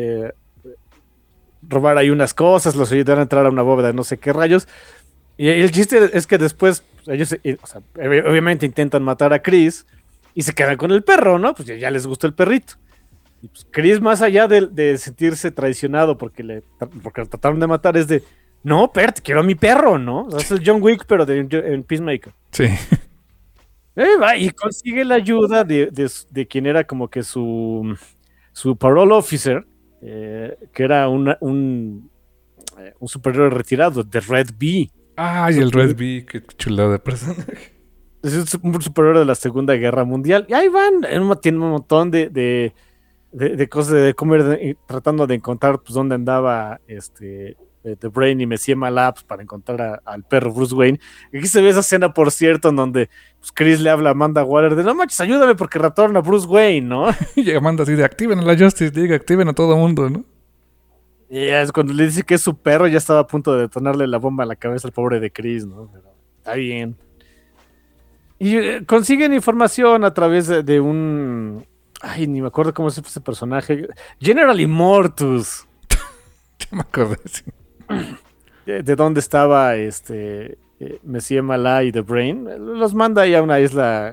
robara ahí unas cosas, los ayudara a entrar a una bóveda, no sé qué rayos. Y el chiste es que después ellos, obviamente intentan matar a Chris y se quedan con el perro, ¿no? Pues ya les gustó el perrito. Y pues Chris, más allá de sentirse traicionado porque lo trataron de matar, es de, no, Pert, quiero a mi perro, ¿no? O sea, es el John Wick, pero en Peacemaker. Sí. Y consigue la ayuda de quien era como que su parole officer, que era un superhéroe retirado, de Red B. Ay, el Red B, qué chulada de personaje. Es un superhéroe de la Segunda Guerra Mundial. Y ahí van, tiene un montón de cosas de comer, tratando de encontrar pues dónde andaba The Brain y Messier Malabs para encontrar al perro Bruce Wayne. Aquí se ve esa escena, por cierto, en donde pues, Chris le habla a Amanda Waller de, no manches, ayúdame porque raptaron a Bruce Wayne, ¿no? Y Amanda así de, activen a la Justice League, activen a todo mundo, ¿no? Y es cuando le dice que es su perro, ya estaba a punto de detonarle la bomba a la cabeza al pobre de Chris, ¿no? Pero está bien. Y consiguen información a través de un... Ay, ni me acuerdo cómo es ese personaje. General Immortus. Ya me acordé, sí. De dónde estaba Messier Malá y The Brain. Los manda ahí a una isla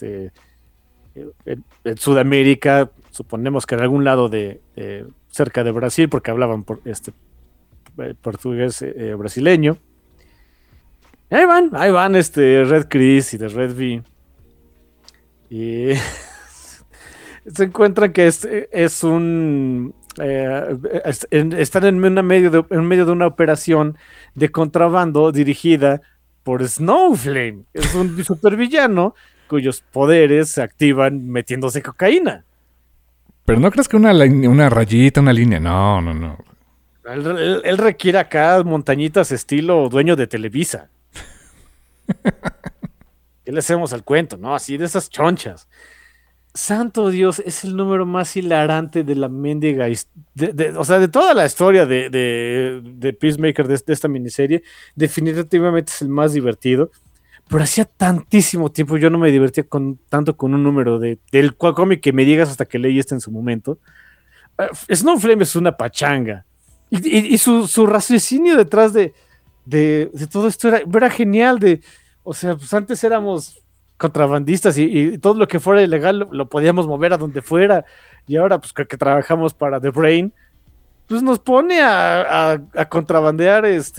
en Sudamérica, suponemos que en algún lado cerca de Brasil, porque hablaban portugués brasileño. Y ahí van Red Chris y de Red V. Y se encuentran que están en medio de una operación de contrabando dirigida por Snowflame. Es un supervillano cuyos poderes se activan metiéndose cocaína. Pero no crees que una rayita, una línea. No. Él requiere acá montañitas estilo dueño de Televisa. ¿Qué le hacemos al cuento? No, así de esas chonchas. Santo Dios, es el número más hilarante de la mendiga, o sea, de toda la historia de Peacemaker, de esta miniserie. Definitivamente es el más divertido, pero hacía tantísimo tiempo yo no me divertía tanto con un número del cómic que me digas hasta que leí en su momento. Snowflame es una pachanga, y su raciocinio detrás de todo esto era genial. O sea, pues antes éramos contrabandistas y todo lo que fuera ilegal lo podíamos mover a donde fuera, y ahora pues que trabajamos para The Brain, pues nos pone a contrabandear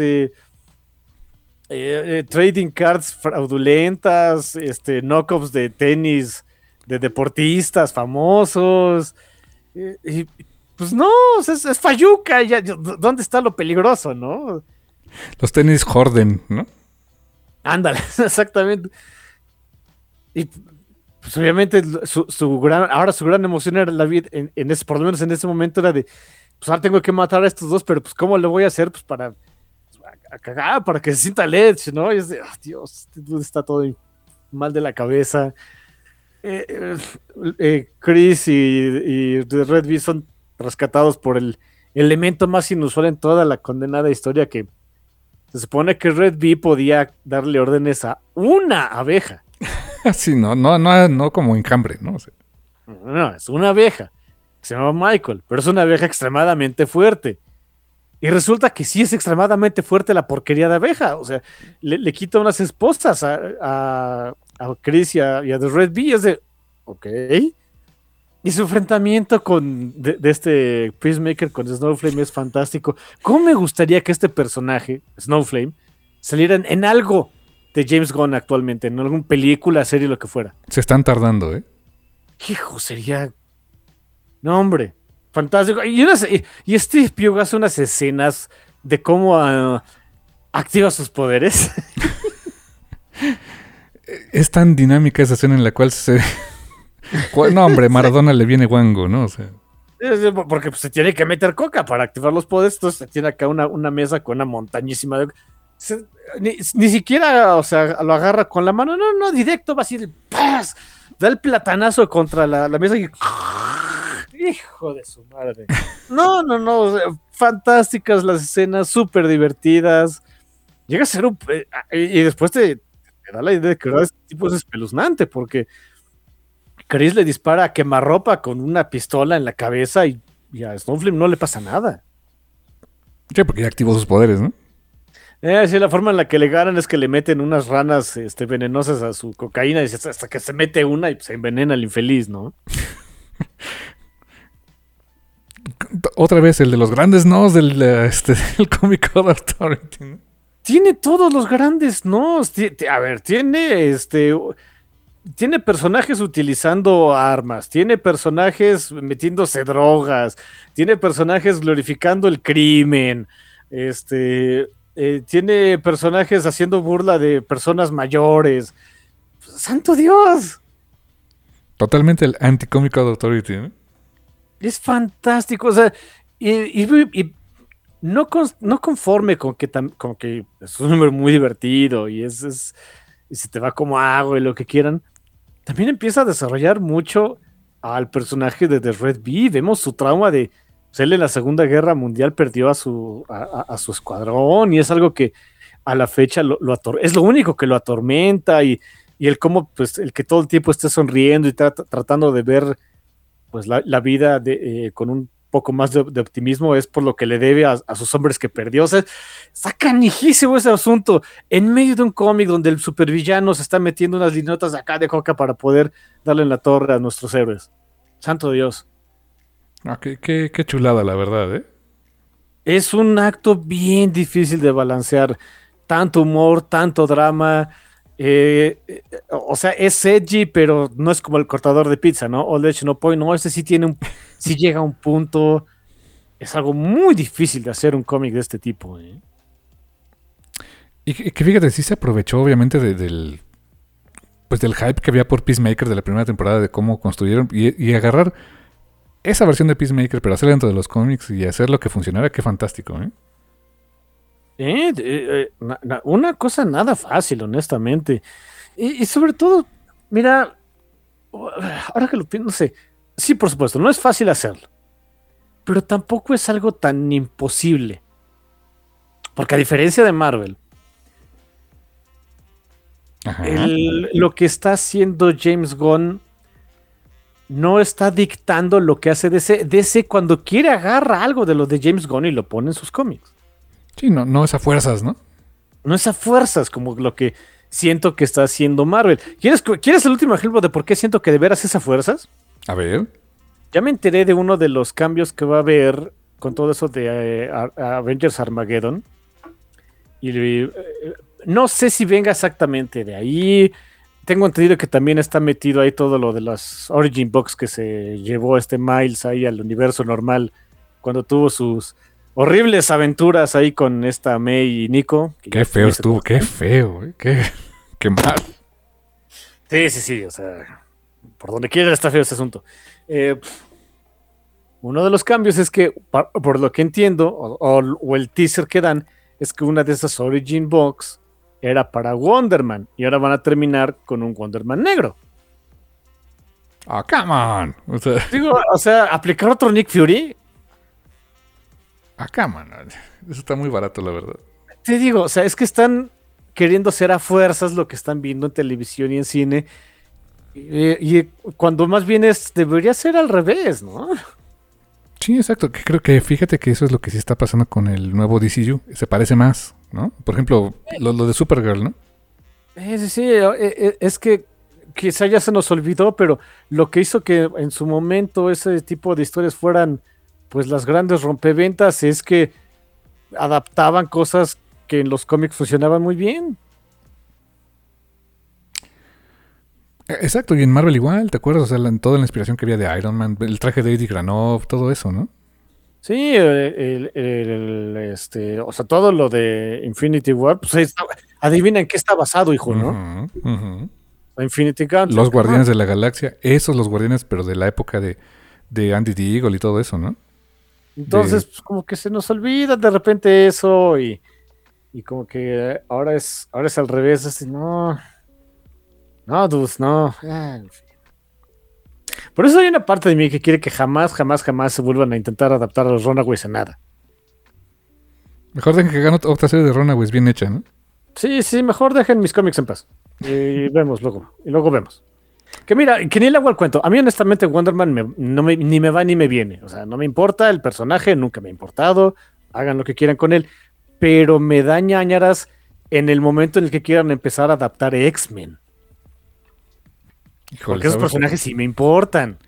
trading cards fraudulentas, knockoffs de tenis de deportistas famosos, y pues no, o sea, es Fayuca, ¿dónde está lo peligroso, no? Los tenis Jordan, ¿no? Ándale, exactamente. Y pues obviamente su gran emoción era la vida, por lo menos en ese momento era de, pues ahora tengo que matar a estos dos, pero pues ¿cómo le voy a hacer? Pues a cagar, para que se sienta Ledge, ¿no? Y es de, Dios, este dude está todo mal de la cabeza. Chris y Red V son rescatados por el elemento más inusual en toda la condenada historia, que se supone que Red V podía darle órdenes a una abeja. Así, no como enjambre, ¿no? O sea, No, es una abeja. Se llama Michael, pero es una abeja extremadamente fuerte. Y resulta que sí es extremadamente fuerte la porquería de abeja. O sea, le quita unas esposas a Chris y a The Red V. Es de, ok. Y su enfrentamiento de este Peacemaker con Snowflame es fantástico. ¿Cómo me gustaría que este personaje, Snowflame, saliera en algo de James Gunn actualmente? En alguna película, serie, lo que fuera. se están tardando, ¿eh? Hijo, sería... No, hombre. Fantástico. Y Steve Pugh hace unas escenas de cómo activa sus poderes. Es tan dinámica esa escena en la cual se... No, hombre, Maradona le viene guango, ¿no? O sea, Porque pues, se tiene que meter coca para activar los poderes. Entonces se tiene acá una mesa con una montañísima de... Ni siquiera, o sea, lo agarra con la mano. No, directo va así. ¡Paz! Da el platanazo contra la mesa y... Hijo de su madre. No. O sea, fantásticas las escenas, súper divertidas. Llega a ser un... y después te da la idea de que este tipo es espeluznante, porque Chris le dispara a quemarropa con una pistola en la cabeza y a Snowflame no le pasa nada. sí, porque ya activó sus poderes, ¿no? Sí, la forma en la que le ganan es que le meten unas ranas venenosas a su cocaína y hasta que se mete una y pues, se envenena el infeliz, ¿no? Otra vez, el de los grandes nos del Comic Code Authority, ¿no? Tiene todos los grandes nos. A ver, tiene personajes utilizando armas, tiene personajes metiéndose drogas, tiene personajes glorificando el crimen, tiene personajes haciendo burla de personas mayores. ¡Santo Dios! Totalmente el anti-Comic Code Authority, ¿no? Es fantástico, o sea, y no conforme con que es un número muy divertido y y se te va como agua y lo que quieran, también empieza a desarrollar mucho al personaje de The Red V. Vemos su trauma de pues, él en la Segunda Guerra Mundial perdió a su escuadrón y es algo que a la fecha es lo único que lo atormenta y el cómo, pues, el que todo el tiempo esté sonriendo y tratando de ver pues la vida con un poco más de optimismo es por lo que le debe a sus hombres que perdió. O sea, está canijísimo ese asunto en medio de un cómic donde el supervillano se está metiendo unas linotas de acá de coca para poder darle en la torre a nuestros héroes. Santo Dios. Ah, qué chulada, la verdad, ¿eh? Es un acto bien difícil de balancear. Tanto humor, tanto drama. O sea, es edgy, pero no es como el cortador de pizza, ¿no? All Edge No Point. No, ese sí sí llega a un punto. Es algo muy difícil de hacer un cómic de este tipo, ¿eh? Y que fíjate, sí se aprovechó obviamente del hype que había por Peacemaker de la primera temporada, de cómo construyeron y agarrar esa versión de Peacemaker, pero hacerla dentro de los cómics y hacer lo que funcionara, qué fantástico, ¿eh? Una cosa nada fácil, honestamente. Y sobre todo, mira, ahora que lo pienso, no sé. Sí, por supuesto, no es fácil hacerlo. Pero tampoco es algo tan imposible. Porque a diferencia de Marvel, lo que está haciendo James Gunn no está dictando lo que hace DC. DC cuando quiere agarra algo de lo de James Gunn y lo pone en sus cómics. Sí, no es a fuerzas, ¿no? No es a fuerzas como lo que siento que está haciendo Marvel. ¿Quieres el último ejemplo de por qué siento que de veras es a fuerzas? A ver. Ya me enteré de uno de los cambios que va a haber con todo eso de Avengers Armageddon. Y no sé si venga exactamente de ahí. Tengo entendido que también está metido ahí todo lo de las Origin Box que se llevó Miles ahí al universo normal cuando tuvo sus horribles aventuras ahí con esta May y Nico. Qué feo estuvo, qué feo, qué mal. Sí, o sea, por donde quiera está feo ese asunto. Uno de los cambios es que, por lo que entiendo, o el teaser que dan, es que una de esas Origin Box era para Wonder Man, y ahora van a terminar con un Wonder Man negro. ¡Oh, come on! O sea, ¿aplicar otro Nick Fury? Come on. Eso está muy barato, la verdad. Te digo, o sea, es que están queriendo hacer a fuerzas lo que están viendo en televisión y en cine, y cuando más bien debería ser al revés, ¿no? Sí, exacto. Que creo que fíjate que eso es lo que sí está pasando con el nuevo DCU. Se parece más, ¿no? Por ejemplo, lo de Supergirl, ¿no? Sí, es que quizá ya se nos olvidó, pero lo que hizo que en su momento ese tipo de historias fueran pues las grandes rompeventas es que adaptaban cosas que en los cómics funcionaban muy bien. Exacto, y en Marvel igual, ¿te acuerdas? O sea, toda la inspiración que había de Iron Man, el traje de Eddie Granov, todo eso, ¿no? Sí, o sea, todo lo de Infinity War, pues adivina en qué está basado, hijo, ¿no? Infinity Gauntlet. Los Guardianes de la Galaxia, esos los Guardianes, pero de la época de Andy Deagle y todo eso, ¿no? Entonces, pues como que se nos olvida de repente eso y como que ahora es al revés, no, dudes, no. En fin. Por eso hay una parte de mí que quiere que jamás se vuelvan a intentar adaptar a los Runaways a nada. Mejor dejen que hagan otra serie de Runaways bien hecha, ¿no? Sí, mejor dejen mis cómics en paz. Y vemos luego. Y luego vemos. Que mira, que ni le hago al cuento. A mí, honestamente, Wonder Man ni me va ni me viene. O sea, no me importa el personaje, nunca me ha importado. Hagan lo que quieran con él. Pero me da ñañaras en el momento en el que quieran empezar a adaptar X-Men. Híjole, porque esos personajes sí me importan.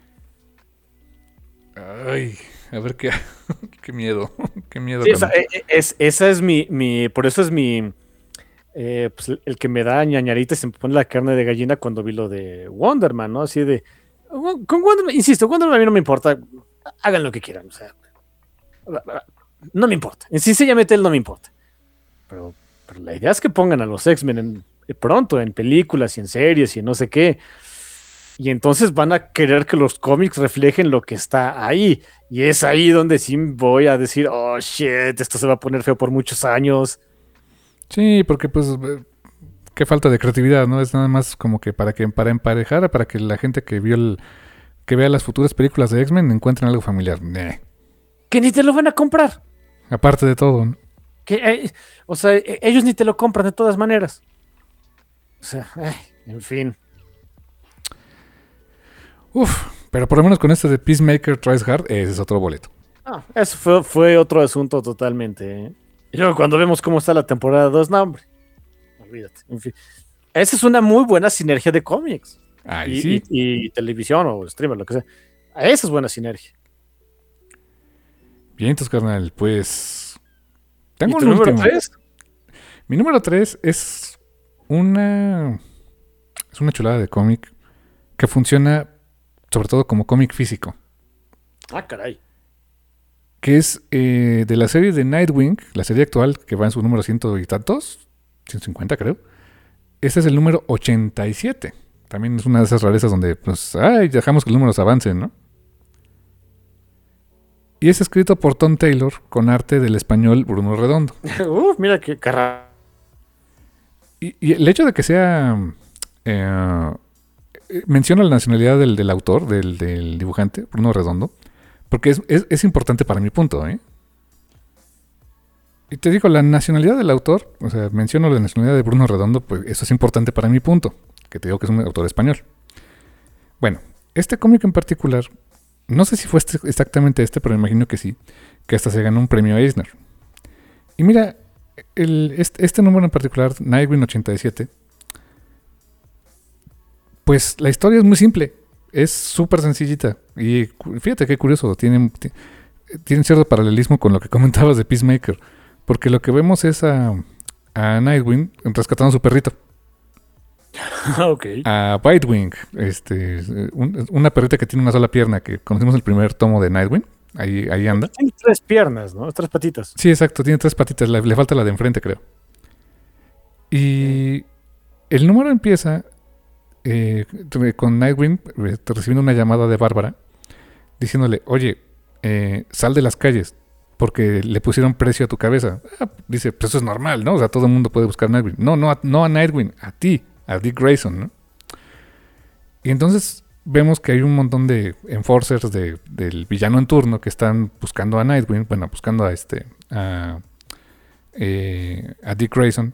Ay, a ver qué miedo. Qué miedo. Sí, esa es por eso es mi. Pues el que me da ñañarita se me pone la carne de gallina cuando vi lo de Wonder Man, ¿no? Así de. Con Wonder Man, insisto, Wonder Man a mí no me importa. Hagan lo que quieran, o sea. No me importa. Sencillamente él no me importa. Pero la idea es que pongan a los X-Men pronto, en películas y en series y en no sé qué. Y entonces van a querer que los cómics reflejen lo que está ahí. Y es ahí donde sí voy a decir, oh shit, esto se va a poner feo por muchos años. Sí, porque pues qué falta de creatividad, ¿no? Es nada más como que para emparejar, para que la gente que vea las futuras películas de X-Men encuentren algo familiar. Que ni te lo van a comprar. Aparte de todo, ¿no? O sea, ellos ni te lo compran de todas maneras. O sea, en fin. Pero por lo menos con este de Peacemaker Tries Hard, ese es otro boleto. Eso fue otro asunto totalmente. Y luego cuando vemos cómo está la temporada 2, no, hombre. Olvídate. En fin. Esa es una muy buena sinergia de cómics. Sí. Y televisión o streamer, lo que sea. Esa es buena sinergia. Bien, entonces, carnal, pues. Tengo un número 3. Mi número 3 es una chulada de cómic que funciona sobre todo como cómic físico. Caray. Que es de la serie de Nightwing, la serie actual, que va en su número 100 y tantos, 150 creo. Este es el número 87. También es una de esas rarezas donde, pues, dejamos que los números avancen, ¿no? Y es escrito por Tom Taylor con arte del español Bruno Redondo. Mira qué carra. Y el hecho de que sea... menciono la nacionalidad del autor, del dibujante, Bruno Redondo, porque es importante para mi punto, ¿eh? Y te digo, la nacionalidad del autor, o sea, menciono la nacionalidad de Bruno Redondo, pues eso es importante para mi punto, que te digo que es un autor español. Bueno, este cómic en particular, no sé si fue exactamente pero me imagino que sí, que hasta se ganó un premio Eisner. Y mira, este número en particular, Nightwing 87, pues la historia es muy simple, es súper sencillita. Y fíjate qué curioso, tiene cierto paralelismo con lo que comentabas de Peacemaker. Porque lo que vemos es a Nightwing rescatando a su perrito. Okay. A Bitewing, una perrita que tiene una sola pierna, que conocimos el primer tomo de Nightwing, Ahí anda. Tiene 3 piernas, ¿no? 3 patitas. Sí, exacto, tiene 3 patitas, le falta la de enfrente, creo. Y el número empieza con Nightwing recibiendo una llamada de Bárbara diciéndole, oye, sal de las calles porque le pusieron precio a tu cabeza. Dice, pues eso es normal, ¿no? O sea, todo el mundo puede buscar Nightwing. No a Nightwing, a ti, a Dick Grayson, ¿no? Y entonces vemos que hay un montón de enforcers del villano en turno que están buscando a Nightwing, bueno, buscando a Dick Grayson.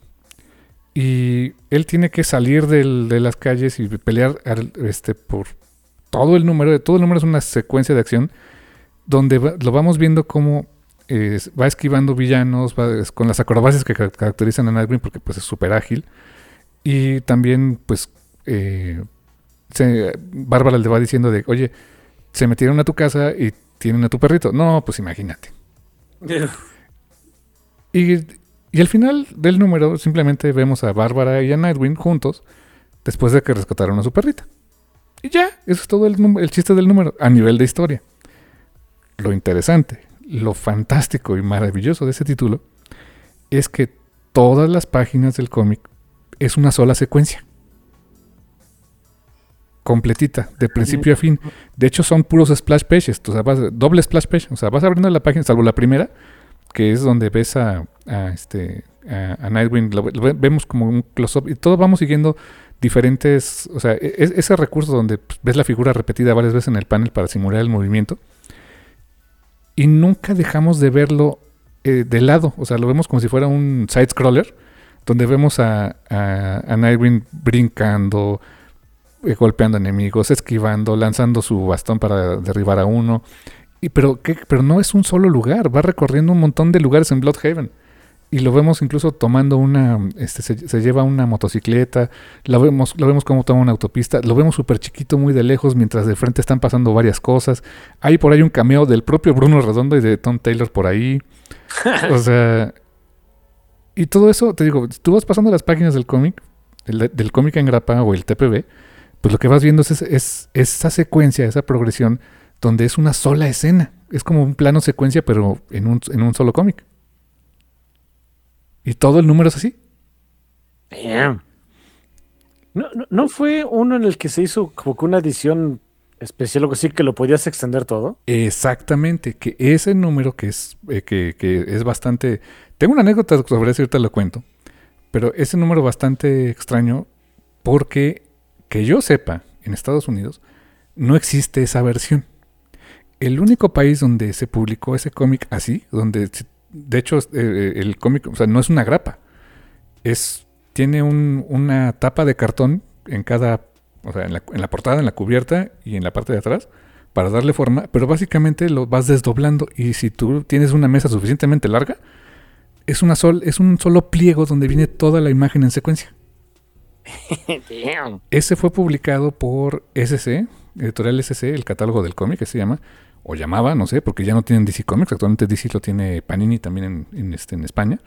Y él tiene que salir de las calles y pelear por todo el número. Todo el número es una secuencia de acción donde lo vamos viendo como va esquivando villanos, con las acrobacias que caracterizan a Nightwing, porque pues es súper ágil. Y también pues Bárbara le va diciendo de, oye, se metieron a tu casa y tienen a tu perrito. No, pues imagínate. Y al final del número simplemente vemos a Bárbara y a Nightwing juntos después de que rescataron a su perrita. Y ya, eso es todo el chiste del número a nivel de historia. Lo interesante, lo fantástico y maravilloso de ese título es que todas las páginas del cómic es una sola secuencia. Completita, de principio a fin. De hecho son puros splash pages, o sea, doble splash page. O sea, vas abriendo la página, salvo la primera, que es donde ves a Nightwing, vemos como un close-up y todos vamos siguiendo diferentes, o sea, ese recurso donde ves la figura repetida varias veces en el panel para simular el movimiento y nunca dejamos de verlo de lado, o sea, lo vemos como si fuera un side-scroller donde vemos a Nightwing brincando, golpeando enemigos, esquivando, lanzando su bastón para derribar a uno. Pero no es un solo lugar, va recorriendo un montón de lugares en Bloodhaven. Y lo vemos incluso tomando se lleva una motocicleta, lo vemos como toma una autopista, lo vemos súper chiquito, muy de lejos, mientras de frente están pasando varias cosas. Hay por ahí un cameo del propio Bruno Redondo y de Tom Taylor por ahí. O sea, y todo eso, te digo, tú vas pasando las páginas del cómic, del cómic en grapa o el TPB, pues lo que vas viendo es esa secuencia, esa progresión, donde es una sola escena. Es como un plano secuencia, pero en un solo cómic. Y todo el número es así. Damn. ¿No fue uno en el que se hizo como que una edición especial o algo así que lo podías extender todo? Exactamente, que ese número que es bastante... Tengo una anécdota sobre eso, ahorita lo cuento. Pero ese número bastante extraño porque, que yo sepa, en Estados Unidos no existe esa versión. El único país donde se publicó ese cómic así, donde de hecho el cómic, o sea, no es una grapa, tiene una tapa de cartón en cada, o sea, en la portada, en la cubierta y en la parte de atrás para darle forma, pero básicamente lo vas desdoblando y si tú tienes una mesa suficientemente larga, es un solo pliego donde viene toda la imagen en secuencia. Ese fue publicado por SC, Editorial SC, el catálogo del cómic que se llama, o llamaba, no sé, porque ya no tienen DC Comics, actualmente DC lo tiene Panini también en España.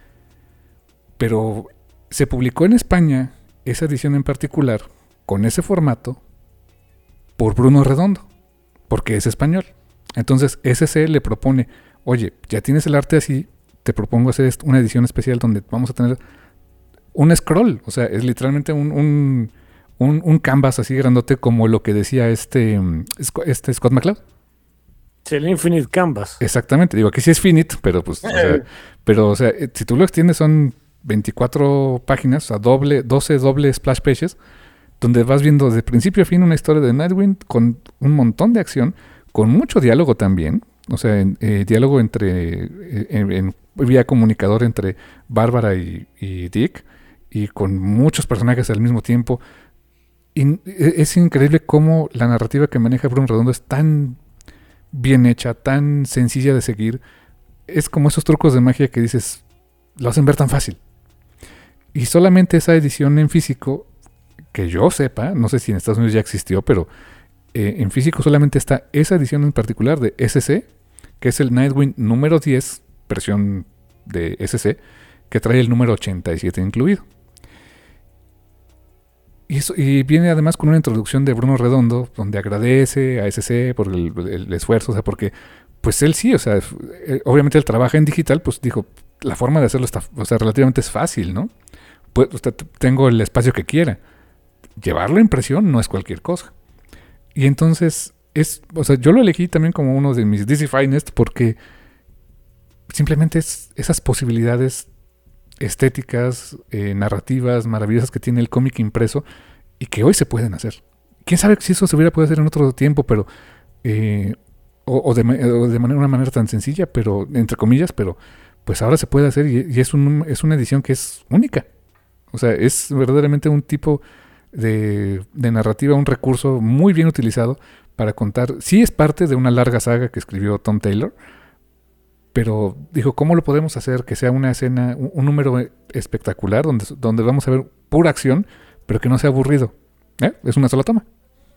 Pero se publicó en España esa edición en particular, con ese formato, por Bruno Redondo, porque es español. Entonces SC le propone, oye, ya tienes el arte así, te propongo hacer una edición especial donde vamos a tener un scroll, o sea, es literalmente un canvas así grandote como lo que decía Scott McCloud. Sí, el Infinite Canvas. Exactamente, digo, aquí sí es finite, pero pues, o sea, si tú lo extiendes son 24 páginas, o sea, 12 doble splash pages, donde vas viendo de principio a fin una historia de Nightwing con un montón de acción, con mucho diálogo también, o sea, diálogo en vía comunicador entre Bárbara y Dick, y con muchos personajes al mismo tiempo. Y es increíble cómo la narrativa que maneja Bruno Redondo es tan bien hecha, tan sencilla de seguir. Es como esos trucos de magia que dices, lo hacen ver tan fácil. Y solamente esa edición en físico, que yo sepa, no sé si en Estados Unidos ya existió, pero en físico solamente está esa edición en particular de SC, que es el Nightwing número 10, versión de SC, que trae el número 87 incluido. Y viene además con una introducción de Bruno Redondo, donde agradece a SC por el esfuerzo, o sea, porque pues él sí, o sea, obviamente él trabaja en digital, pues dijo, la forma de hacerlo está, o sea, relativamente es fácil, ¿no? Pues, o sea, tengo el espacio que quiera. Llevarlo a impresión no es cualquier cosa. Y entonces, o sea, yo lo elegí también como uno de mis DC Finest porque simplemente es esas posibilidades estéticas, narrativas, maravillosas que tiene el cómic impreso y que hoy se pueden hacer. Quién sabe si eso se hubiera podido hacer en otro tiempo, pero una manera tan sencilla, pero entre comillas, pero pues ahora se puede hacer y es una edición que es única. O sea, es verdaderamente un tipo de narrativa, un recurso muy bien utilizado para contar. Sí es parte de una larga saga que escribió Tom Taylor, pero dijo, ¿cómo lo podemos hacer que sea una escena, un número espectacular donde vamos a ver pura acción, pero que no sea aburrido? Es una sola toma.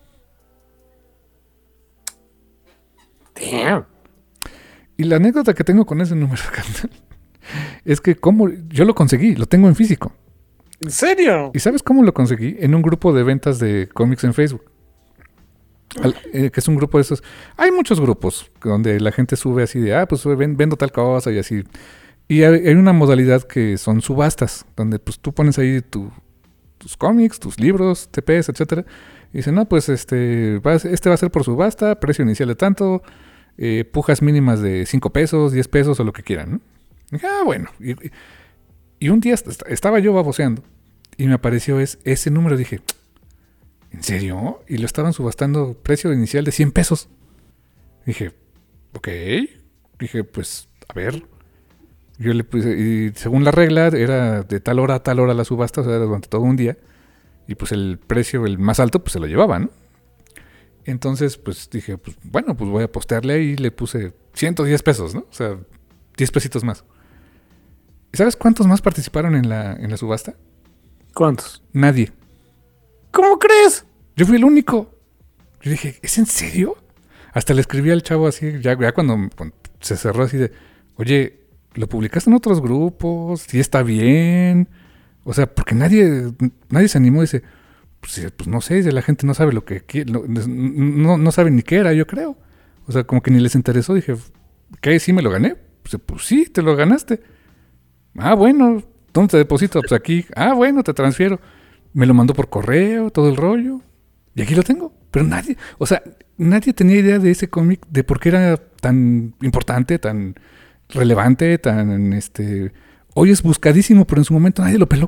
Damn. Y la anécdota que tengo con ese número es que yo lo conseguí, lo tengo en físico. ¿En serio? ¿Y sabes cómo lo conseguí? En un grupo de ventas de cómics en Facebook. Que es un grupo de esos. Hay muchos grupos donde la gente sube así de, pues vendo tal cosa y así. Y hay una modalidad que son subastas, donde pues tú pones ahí tus cómics, tus libros, TPs, etcétera. Y dicen, no, pues este va a ser por subasta, precio inicial de tanto, pujas mínimas de 5 pesos, 10 pesos o lo que quieran, ¿no? Y dije, bueno. Y un día estaba yo baboseando y me apareció ese número. Dije, ¿en serio? Y lo estaban subastando precio inicial de 100 pesos. Dije, ok. Dije, pues, a ver. Yo le puse, y según la regla, era de tal hora a tal hora la subasta, o sea, era durante todo un día. Y pues el precio, el más alto, pues se lo llevaba, ¿no? Entonces, pues dije, pues bueno, pues voy a postearle ahí y le puse 110 pesos, ¿no? O sea, 10 pesitos más. ¿Y sabes cuántos más participaron en la subasta? ¿Cuántos? Nadie. ¿Cómo crees? Yo fui el único. Yo dije, ¿es en serio? Hasta le escribí al chavo así, ya cuando se cerró así de, oye, ¿lo publicaste en otros grupos? ¿Sí está bien? O sea, porque nadie se animó. Dice, pues no sé, la gente no sabe lo que quiere, no sabe ni qué era, yo creo. O sea, como que ni les interesó. Dije, ¿qué? ¿Sí me lo gané? Pues sí, te lo ganaste. Ah, bueno, ¿dónde te deposito? Pues aquí. Ah, bueno, te transfiero. Me lo mandó por correo, todo el rollo. Y aquí lo tengo. Pero nadie tenía idea de ese cómic, de por qué era tan importante, tan relevante, tan hoy es buscadísimo, pero en su momento nadie lo peló.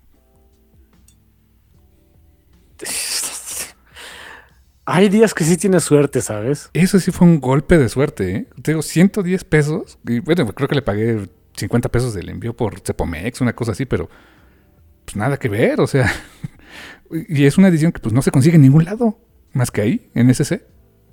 Hay días que sí tienes suerte, ¿sabes? Eso sí fue un golpe de suerte, ¿eh? Tengo 110 pesos. Y bueno, creo que le pagué 50 pesos del envío por Cepomex, una cosa así, pero pues nada que ver, o sea. Y es una edición que pues no se consigue en ningún lado, más que ahí, en SC.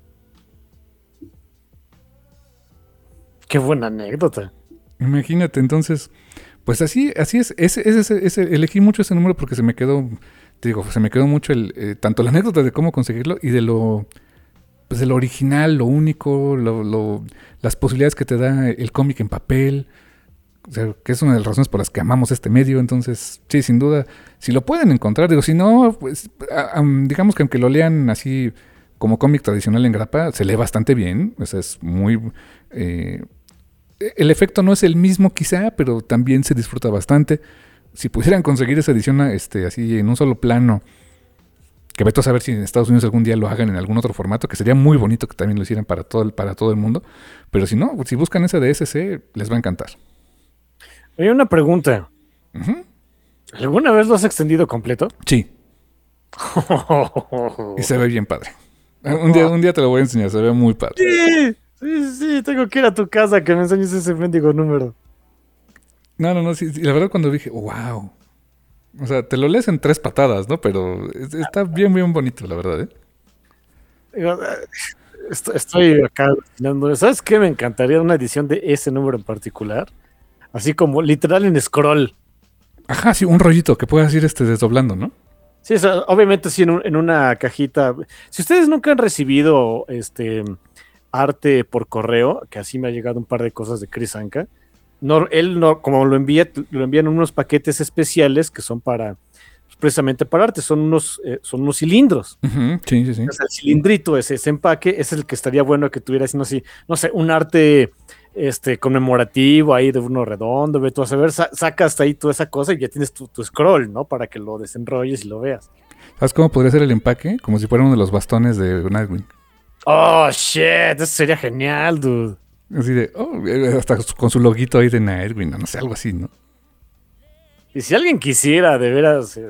Qué buena anécdota. Imagínate, entonces, pues así es. Elegí mucho ese número porque se me quedó mucho tanto la anécdota de cómo conseguirlo y de lo original, lo único, las posibilidades que te da el cómic en papel. O sea, que es una de las razones por las que amamos este medio. Entonces, sí, sin duda, si lo pueden encontrar, si no, pues digamos que aunque lo lean así como cómic tradicional en grapa, se lee bastante bien. O sea, es muy... el efecto no es el mismo quizá, pero también se disfruta bastante. Si pudieran conseguir esa edición así en un solo plano, que vete a saber si en Estados Unidos algún día lo hagan en algún otro formato, que sería muy bonito que también lo hicieran para todo el mundo. Pero si no, si buscan esa de SC, les va a encantar. Hay una pregunta. Uh-huh. ¿Alguna vez lo has extendido completo? Sí. Y se ve bien padre. Un día te lo voy a enseñar, se ve muy padre. Sí, tengo que ir a tu casa que me enseñes ese mendigo número. No, sí, la verdad cuando dije, wow. O sea, te lo lees en 3 patadas, ¿no? Pero está bien, bien bonito, la verdad, ¿eh? Estoy acá alucinando. ¿Sabes qué? Me encantaría una edición de ese número en particular. Así como literal en scroll. Ajá, sí, un rollito que puedas ir desdoblando, ¿no? Sí, o sea, obviamente sí en una cajita. Si ustedes nunca han recibido arte por correo, que así me ha llegado un par de cosas de Chris Anka, él no, como lo envían en unos paquetes especiales que son para precisamente para arte, son unos cilindros. Ujú, sí, sí, sí. O sea, el cilindrito, ese empaque, es el que estaría bueno que tuviera, no sé, un arte conmemorativo ahí de uno redondo, ve tú a saber, saca hasta ahí toda esa cosa y ya tienes tu scroll, ¿no? Para que lo desenrolles y lo veas. ¿Sabes cómo podría ser el empaque? Como si fuera uno de los bastones de Nightwing. Oh, shit, eso sería genial, dude. Así de, hasta con su loguito ahí de Nightwing, no sé, algo así, ¿no? Y si alguien quisiera de veras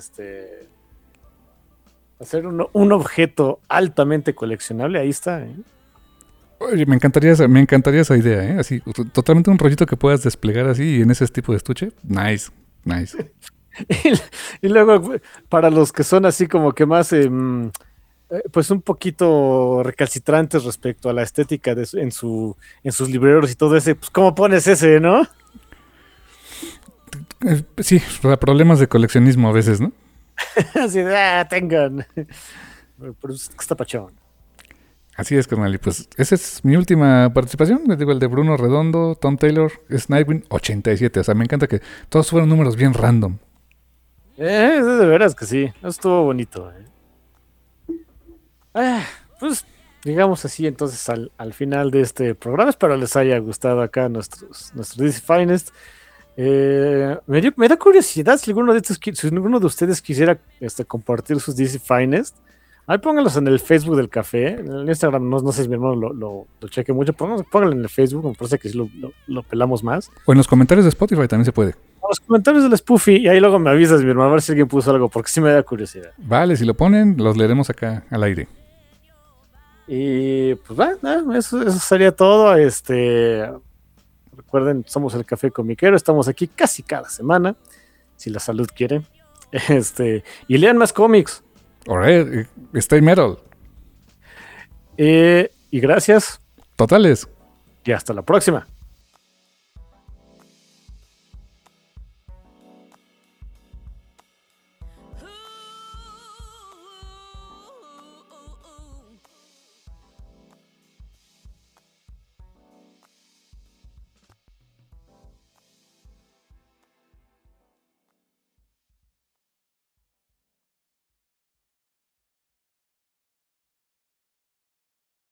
hacer un objeto altamente coleccionable, ahí está, ¿eh? Oye, me encantaría esa idea, ¿eh? Así, totalmente un rollito que puedas desplegar así y en ese tipo de estuche. Nice, nice. Y luego, para los que son así como que más, pues un poquito recalcitrantes respecto a la estética en sus libreros y todo ese, pues ¿cómo pones ese, no? Sí, o sea, problemas de coleccionismo a veces, ¿no? Así de, tengan. Pero es que está pachón. Así es, carnal. Y pues esa es mi última participación. Les digo, el de Bruno Redondo, Tom Taylor, es Nightwing 87. O sea, me encanta que todos fueron números bien random. De veras que sí, estuvo bonito. Pues digamos así, entonces al final de este programa, espero les haya gustado acá nuestros DC Finest. Me da curiosidad si alguno de ustedes quisiera compartir sus DC Finest. Ahí pónganlos en el Facebook del café. En el Instagram no sé si mi hermano lo cheque mucho. Pónganlo en el Facebook, me parece que sí lo pelamos más. O en los comentarios de Spotify también se puede. A los comentarios del Spoofy, y ahí luego me avisas, mi hermano, a ver si alguien puso algo, porque sí me da curiosidad. Vale, si lo ponen, los leeremos acá al aire. Y pues eso sería todo. Recuerden, somos el Café Comiquero, estamos aquí casi cada semana, si la salud quiere. Y lean más cómics. Alright, stay metal. Y gracias. Totales. Y hasta la próxima.